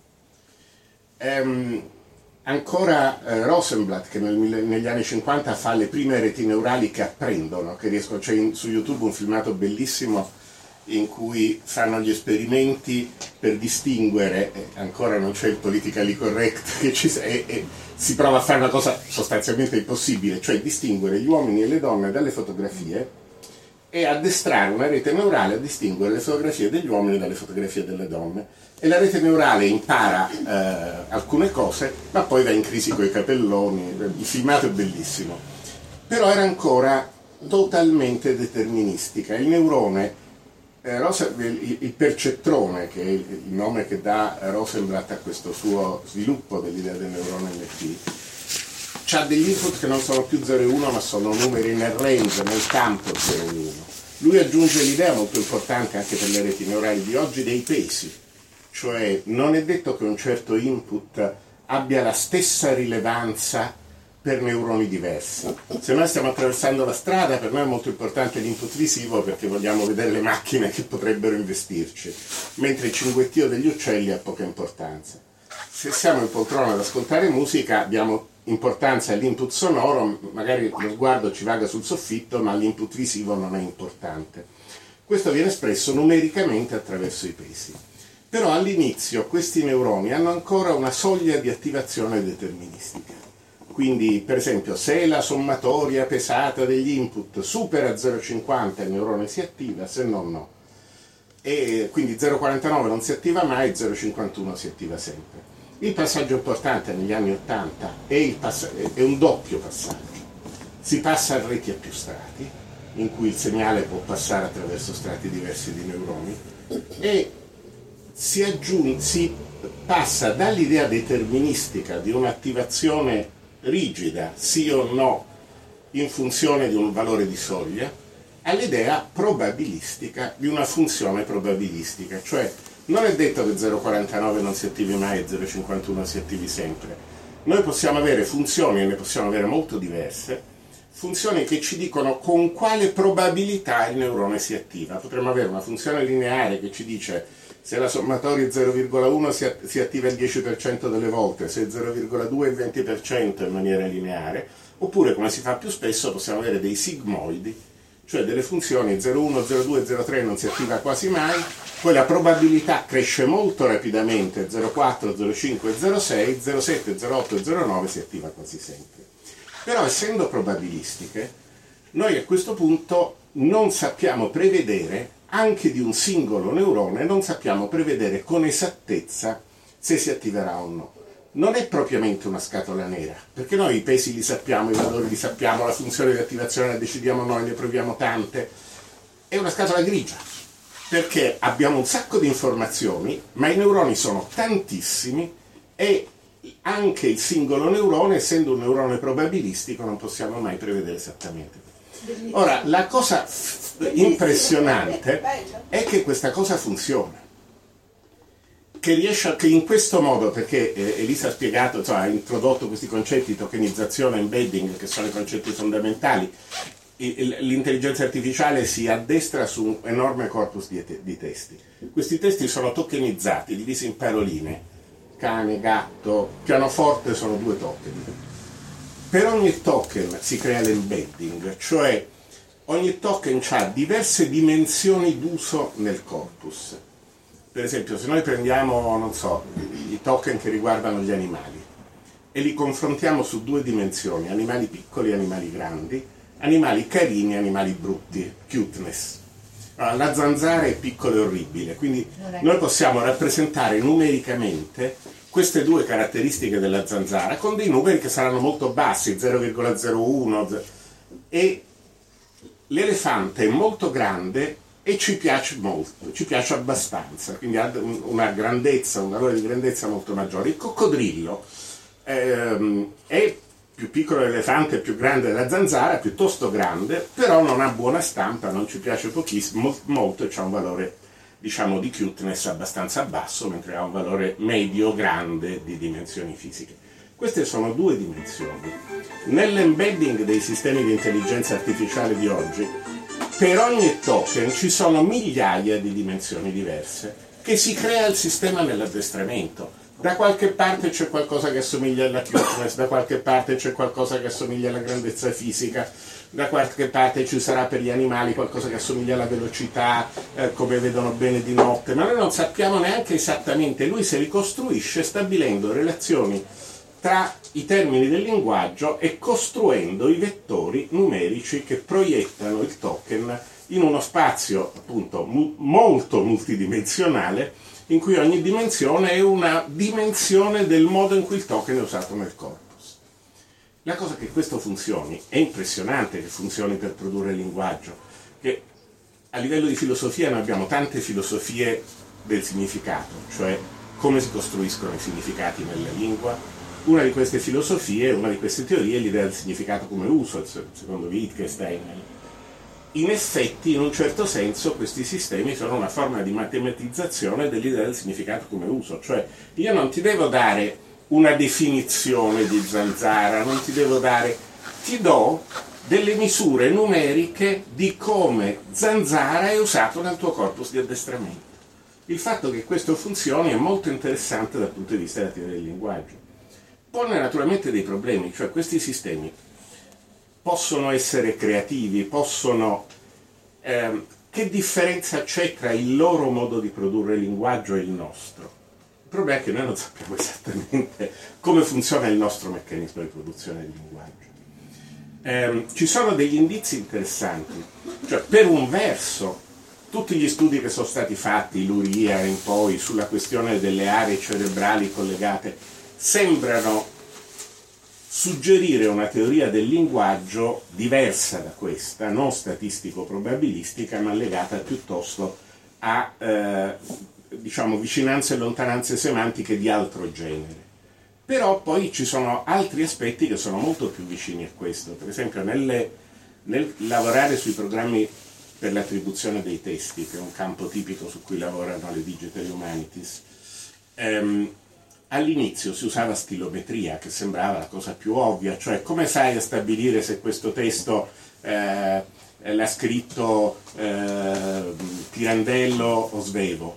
Ehm, Ancora eh, Rosenblatt, che nel, negli anni cinquanta fa le prime reti neurali che apprendono, che riescono, c'è in, su YouTube un filmato bellissimo in cui fanno gli esperimenti per distinguere, eh, ancora non c'è il politically correct, che ci, e, e si prova a fare una cosa sostanzialmente impossibile, cioè distinguere gli uomini e le donne dalle fotografie e addestrare una rete neurale a distinguere le fotografie degli uomini dalle fotografie delle donne. E la rete neurale impara eh, alcune cose, ma poi va in crisi coi capelloni. Il filmato è bellissimo, però era ancora totalmente deterministica. Il neurone, eh, Rose, il, il percettrone, che è il, il nome che dà Rosenblatt a questo suo sviluppo dell'idea del neurone M P, ha degli input che non sono più zero e uno, ma sono numeri nel range, nel campo zero e uno. Lui aggiunge l'idea molto importante anche per le reti neurali di oggi dei pesi. Cioè non è detto che un certo input abbia la stessa rilevanza per neuroni diversi. Se noi stiamo attraversando la strada, per noi è molto importante l'input visivo perché vogliamo vedere le macchine che potrebbero investirci, mentre il cinguettio degli uccelli ha poca importanza. Se siamo in poltrona ad ascoltare musica, diamo importanza all'input sonoro, magari lo sguardo ci vaga sul soffitto, ma l'input visivo non è importante. Questo viene espresso numericamente attraverso i pesi. Però all'inizio questi neuroni hanno ancora una soglia di attivazione deterministica. Quindi, per esempio, se la sommatoria pesata degli input supera zero virgola cinquanta il neurone si attiva, se no no. E quindi zero virgola quarantanove non si attiva mai, zero virgola cinquantuno si attiva sempre. Il passaggio importante negli anni ottanta è, il pass- è un doppio passaggio. Si passa a reti a più strati, in cui il segnale può passare attraverso strati diversi di neuroni, e Si, aggiunge, si passa dall'idea deterministica di un'attivazione rigida, sì o no, in funzione di un valore di soglia, all'idea probabilistica di una funzione probabilistica. Cioè non è detto che zero virgola quarantanove non si attivi mai e zero virgola cinquantuno si attivi sempre. Noi possiamo avere funzioni, e ne possiamo avere molto diverse, funzioni che ci dicono con quale probabilità il neurone si attiva. Potremmo avere una funzione lineare che ci dice Se la sommatoria è zero virgola uno si, att- si attiva il dieci per cento delle volte, se è zero virgola due il venti per cento in maniera lineare, oppure come si fa più spesso possiamo avere dei sigmoidi, cioè delle funzioni zero virgola uno, zero virgola due, zero virgola tre non si attiva quasi mai, poi la probabilità cresce molto rapidamente, zero virgola quattro, zero virgola cinque, zero virgola sei, zero virgola sette, zero virgola otto e zero virgola nove si attiva quasi sempre. Però essendo probabilistiche, noi a questo punto non sappiamo prevedere, anche di un singolo neurone, non sappiamo prevedere con esattezza se si attiverà o no. Non è propriamente una scatola nera, perché noi i pesi li sappiamo, i valori li sappiamo, la funzione di attivazione la decidiamo noi, ne proviamo tante. È una scatola grigia, perché abbiamo un sacco di informazioni, ma i neuroni sono tantissimi e anche il singolo neurone, essendo un neurone probabilistico, non possiamo mai prevedere esattamente. Ora, la cosa impressionante è che questa cosa funziona, che riesce a, che in questo modo, perché eh, Elisa ha spiegato, cioè, ha introdotto questi concetti, tokenizzazione, embedding, che sono i concetti fondamentali, l'intelligenza artificiale si addestra su un enorme corpus di, di testi. Questi testi sono tokenizzati, divisi in paroline, cane, gatto, pianoforte sono due token. Per ogni token si crea l'embedding, cioè ogni token ha diverse dimensioni d'uso nel corpus. Per esempio, se noi prendiamo, non so, i token che riguardano gli animali e li confrontiamo su due dimensioni, animali piccoli e animali grandi, animali carini e animali brutti, cuteness. Allora, la zanzara è piccola e orribile, quindi noi possiamo rappresentare numericamente queste due caratteristiche della zanzara con dei numeri che saranno molto bassi, zero virgola zero uno, e l'elefante è molto grande e ci piace molto, ci piace abbastanza, quindi ha una grandezza, un valore di grandezza molto maggiore. Il coccodrillo ehm, è più piccolo dell'elefante, più grande della zanzara, piuttosto grande, però non ha buona stampa, non ci piace pochissimo, molto, e ha un valore, diciamo, di cuteness abbastanza basso, mentre ha un valore medio-grande di dimensioni fisiche. Queste sono due dimensioni. Nell'embedding dei sistemi di intelligenza artificiale di oggi, per ogni token ci sono migliaia di dimensioni diverse che si crea il sistema nell'addestramento. Da qualche parte c'è qualcosa che assomiglia alla cuteness, da qualche parte c'è qualcosa che assomiglia alla grandezza fisica, da qualche parte ci sarà per gli animali qualcosa che assomiglia alla velocità, eh, come vedono bene di notte, ma noi non sappiamo neanche esattamente. Lui si ricostruisce stabilendo relazioni tra i termini del linguaggio e costruendo i vettori numerici che proiettano il token in uno spazio appunto mu- molto multidimensionale, in cui ogni dimensione è una dimensione del modo in cui il token è usato nel corpus. La cosa che questo funzioni, è impressionante che funzioni per produrre linguaggio, che a livello di filosofia noi abbiamo tante filosofie del significato, cioè come si costruiscono i significati nella lingua. Una di queste filosofie, una di queste teorie è l'idea del significato come uso, secondo Wittgenstein. In effetti, in un certo senso, questi sistemi sono una forma di matematizzazione dell'idea del significato come uso, cioè io non ti devo dare una definizione di zanzara, non ti devo dare, ti do delle misure numeriche di come zanzara è usato nel tuo corpus di addestramento. Il fatto che questo funzioni è molto interessante dal punto di vista della teoria del linguaggio. Pone naturalmente dei problemi, cioè questi sistemi possono essere creativi, possono... Ehm, che differenza c'è tra il loro modo di produrre linguaggio e il nostro? Il problema è che noi non sappiamo esattamente come funziona il nostro meccanismo di produzione di linguaggio. Ehm, ci sono degli indizi interessanti, cioè per un verso tutti gli studi che sono stati fatti, Luria in poi, sulla questione delle aree cerebrali collegate, sembrano suggerire una teoria del linguaggio diversa da questa, non statistico-probabilistica, ma legata piuttosto a eh, diciamo, vicinanze e lontananze semantiche di altro genere. Però poi ci sono altri aspetti che sono molto più vicini a questo. Per esempio nelle, nel lavorare sui programmi per l'attribuzione dei testi, che è un campo tipico su cui lavorano le Digital Humanities, ehm, all'inizio si usava stilometria, che sembrava la cosa più ovvia, cioè come fai a stabilire se questo testo eh, l'ha scritto eh, Pirandello o Svevo?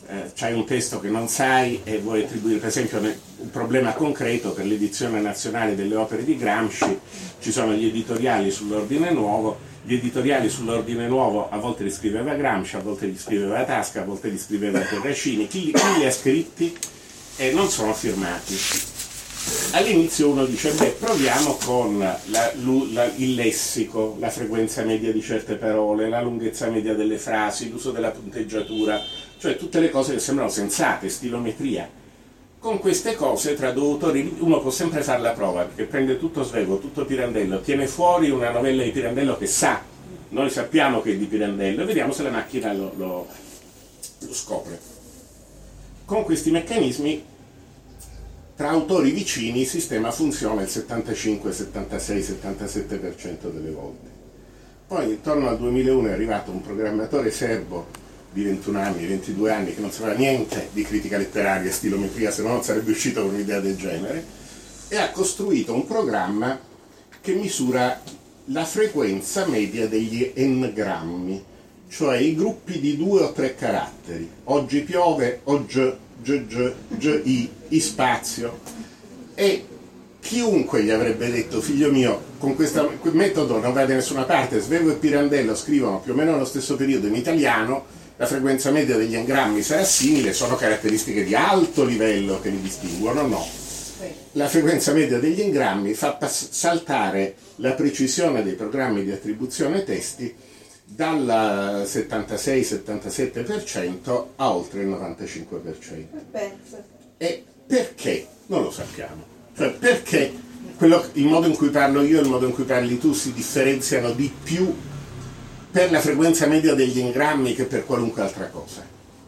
eh, c'hai un testo che non sai e vuoi attribuire, per esempio, un problema concreto per l'edizione nazionale delle opere di Gramsci, ci sono gli editoriali sull'ordine nuovo. Gli editoriali sull'ordine nuovo a volte li scriveva Gramsci, a volte li scriveva Tasca, a volte li scriveva Terracini. Chi, chi li ha scritti eh, non sono firmati. All'inizio uno dice, beh, proviamo con la, la, il lessico, la frequenza media di certe parole, la lunghezza media delle frasi, l'uso della punteggiatura, cioè tutte le cose che sembrano sensate, stilometria. Con queste cose tra due autori uno può sempre fare la prova, perché prende tutto Svevo, tutto Pirandello, tiene fuori una novella di Pirandello che sa, noi sappiamo che è di Pirandello, e vediamo se la macchina lo, lo, lo scopre. Con questi meccanismi tra autori vicini il sistema funziona il settantacinque, settantasei, settantasette per cento delle volte. Poi intorno al duemilauno è arrivato un programmatore serbo di ventuno anni, ventidue anni, che non sapeva niente di critica letteraria e stilometria, se no non sarebbe uscito con un'idea del genere, e ha costruito un programma che misura la frequenza media degli n-grammi, cioè i gruppi di due o tre caratteri. Oggi piove, o g, g, g, g, i, i spazio. E chiunque gli avrebbe detto, figlio mio, con questo metodo non vai da nessuna parte, Svevo e Pirandello scrivono più o meno nello stesso periodo in italiano, la frequenza media degli engrammi sarà simile, sono caratteristiche di alto livello che li distinguono, no. La frequenza media degli engrammi fa pass- saltare la precisione dei programmi di attribuzione testi dal settantasei settantasette per cento a oltre il novantacinque per cento. E perché? Non lo sappiamo. Cioè, perché quello, il modo in cui parlo io e il modo in cui parli tu si differenziano di più per la frequenza media degli engrammi che per qualunque altra cosa.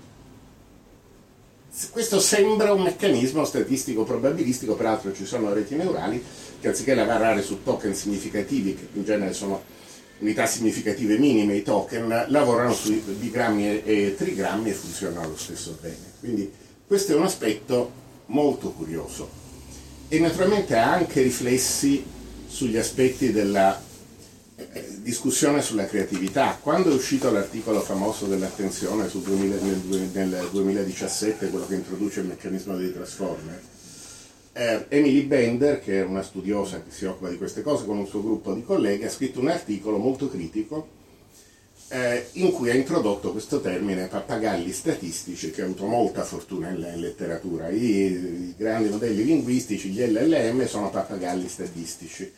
Questo sembra un meccanismo statistico probabilistico, peraltro ci sono reti neurali che anziché lavorare su token significativi, che in genere sono unità significative minime, i token, lavorano su bigrammi e trigrammi e funzionano lo stesso bene. Quindi questo è un aspetto molto curioso e naturalmente ha anche riflessi sugli aspetti della discussione sulla creatività. Quando è uscito l'articolo famoso dell'attenzione sul duemila, nel, nel duemiladiciassette, quello che introduce il meccanismo dei transformer, eh, Emily Bender, che è una studiosa che si occupa di queste cose con un suo gruppo di colleghi, ha scritto un articolo molto critico eh, in cui ha introdotto questo termine pappagalli statistici, che ha avuto molta fortuna in, in letteratura. I, i grandi modelli linguistici, gli L L M, sono pappagalli statistici.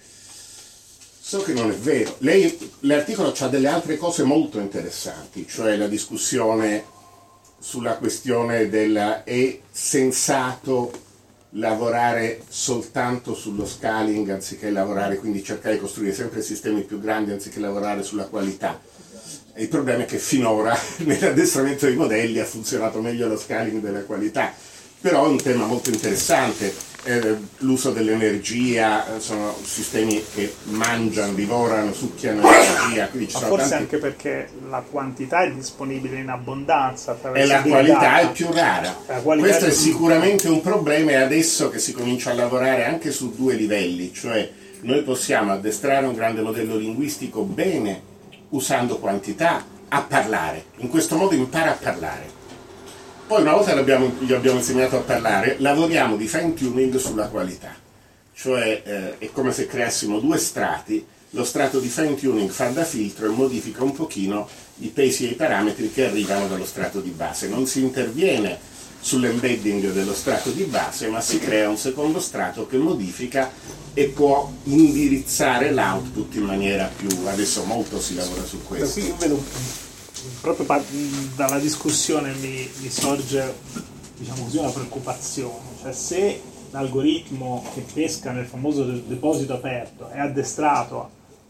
So che non è vero. Lei, l'articolo ha delle altre cose molto interessanti, cioè la discussione sulla questione del è sensato lavorare soltanto sullo scaling anziché lavorare, quindi cercare di costruire sempre sistemi più grandi anziché lavorare sulla qualità. Il problema è che finora nell'addestramento dei modelli ha funzionato meglio lo scaling della qualità, però è un tema molto interessante. Eh, l'uso dell'energia, sono sistemi che mangiano, divorano, succhiano energia, quindi ci ma sono forse tanti... anche perché la quantità è disponibile in abbondanza e la qualità è più rara. Questo è, è sicuramente un problema, e adesso che si comincia a lavorare anche su due livelli, cioè noi possiamo addestrare un grande modello linguistico bene usando quantità a parlare, in questo modo impara a parlare. Poi una volta l'abbiamo, gli abbiamo insegnato a parlare, lavoriamo di fine tuning sulla qualità, cioè eh, è come se creassimo due strati, lo strato di fine tuning fa da filtro e modifica un pochino i pesi e i parametri che arrivano dallo strato di base. Non si interviene sull'embedding dello strato di base, ma si crea un secondo strato che modifica e può indirizzare l'output in maniera più... adesso molto si lavora su questo. Qui io vedo proprio dalla discussione mi, mi sorge, diciamo così, una preoccupazione, cioè se l'algoritmo che pesca nel famoso deposito aperto è addestrato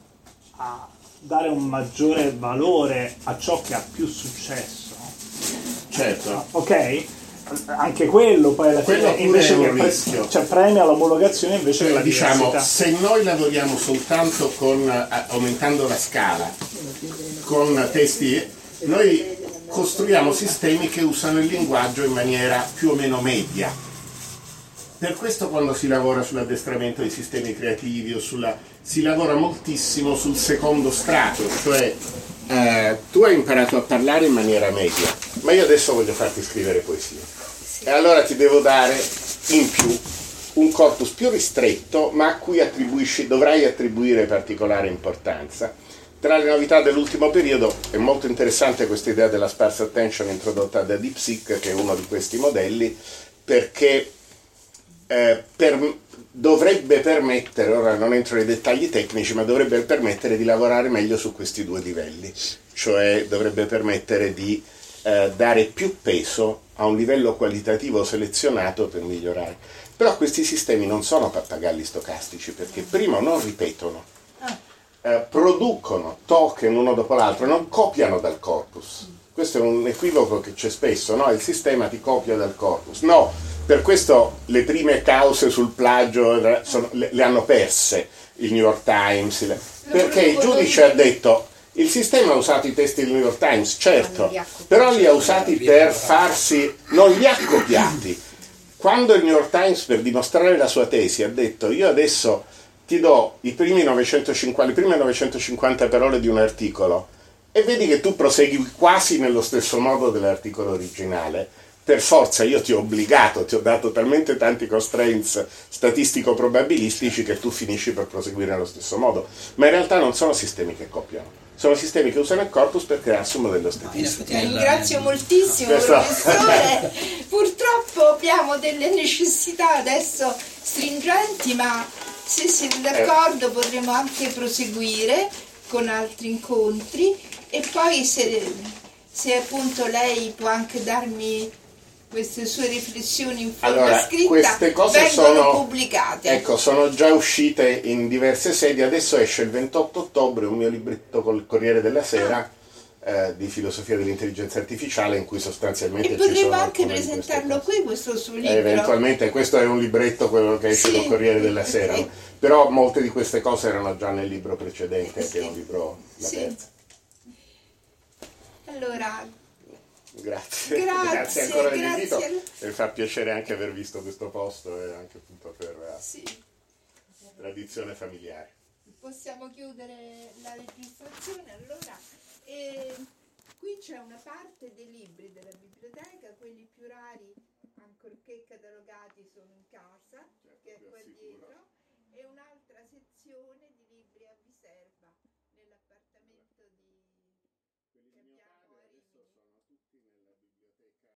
a dare un maggiore valore a ciò che ha più successo, certo, ok? Anche quello poi alla quello fine invece è un che rischio. Pre- cioè premia l'omologazione invece che la diciamo, diversità. Se noi lavoriamo soltanto con aumentando la scala con testi, noi costruiamo sistemi che usano il linguaggio in maniera più o meno media. Per questo quando si lavora sull'addestramento dei sistemi creativi o sulla, si lavora moltissimo sul secondo strato, cioè eh, tu hai imparato a parlare in maniera media, ma io adesso voglio farti scrivere poesie. Sì. E allora ti devo dare in più un corpus più ristretto, ma a cui attribuisci, dovrai attribuire particolare importanza. Tra le novità dell'ultimo periodo è molto interessante questa idea della sparse attention introdotta da DeepSeek, che è uno di questi modelli, perché eh, per, dovrebbe permettere, ora non entro nei dettagli tecnici, ma dovrebbe permettere di lavorare meglio su questi due livelli, cioè dovrebbe permettere di eh, dare più peso a un livello qualitativo selezionato per migliorare. Però questi sistemi non sono pappagalli stocastici, perché prima non ripetono, eh, producono token uno dopo l'altro, non copiano dal corpus. Questo è un equivoco che c'è spesso, no? Il sistema ti copia dal corpus. No, per questo le prime cause sul plagio sono, le, le hanno perse il New York Times, le, perché il giudice ha detto il sistema ha usato i testi del New York Times, certo, però li ha usati per farsi, non li ha copiati. Quando il New York Times, per dimostrare la sua tesi, ha detto io adesso ti do i primi novecentocinquanta, le prime novecentocinquanta parole di un articolo e vedi che tu prosegui quasi nello stesso modo dell'articolo originale, per forza io ti ho obbligato, ti ho dato talmente tanti constraints statistico-probabilistici che tu finisci per proseguire nello stesso modo. Ma in realtà non sono sistemi che copiano. Sono sistemi che usano il corpus per crearsi un modello statistico. Ti ringrazio moltissimo, Questo... professore. Purtroppo abbiamo delle necessità adesso stringenti, ma se siete d'accordo potremo anche proseguire con altri incontri e poi se, se appunto lei può anche darmi queste sue riflessioni in forma allora, scritta, queste cose vengono sono, pubblicate. Ecco, sono già uscite in diverse sedi, adesso esce il ventotto ottobre un mio libretto col Corriere della Sera eh, di filosofia dell'intelligenza artificiale in cui sostanzialmente e ci sono potremmo anche presentarlo qui questo suo libro. Eh, eventualmente, questo è un libretto quello che esce sì, col Corriere della Sera, sì. Però molte di queste cose erano già nel libro precedente, sì. che è un libro La sì. Terza. Allora, Grazie, grazie, grazie ancora dell'invito grazie. e fa piacere anche aver visto questo posto e anche appunto per uh, sì. tradizione familiare. Possiamo chiudere la registrazione allora. E qui c'è una parte dei libri della biblioteca, quelli più rari, ancorché catalogati, sono in casa, che è qua dietro, e un'altra sezione di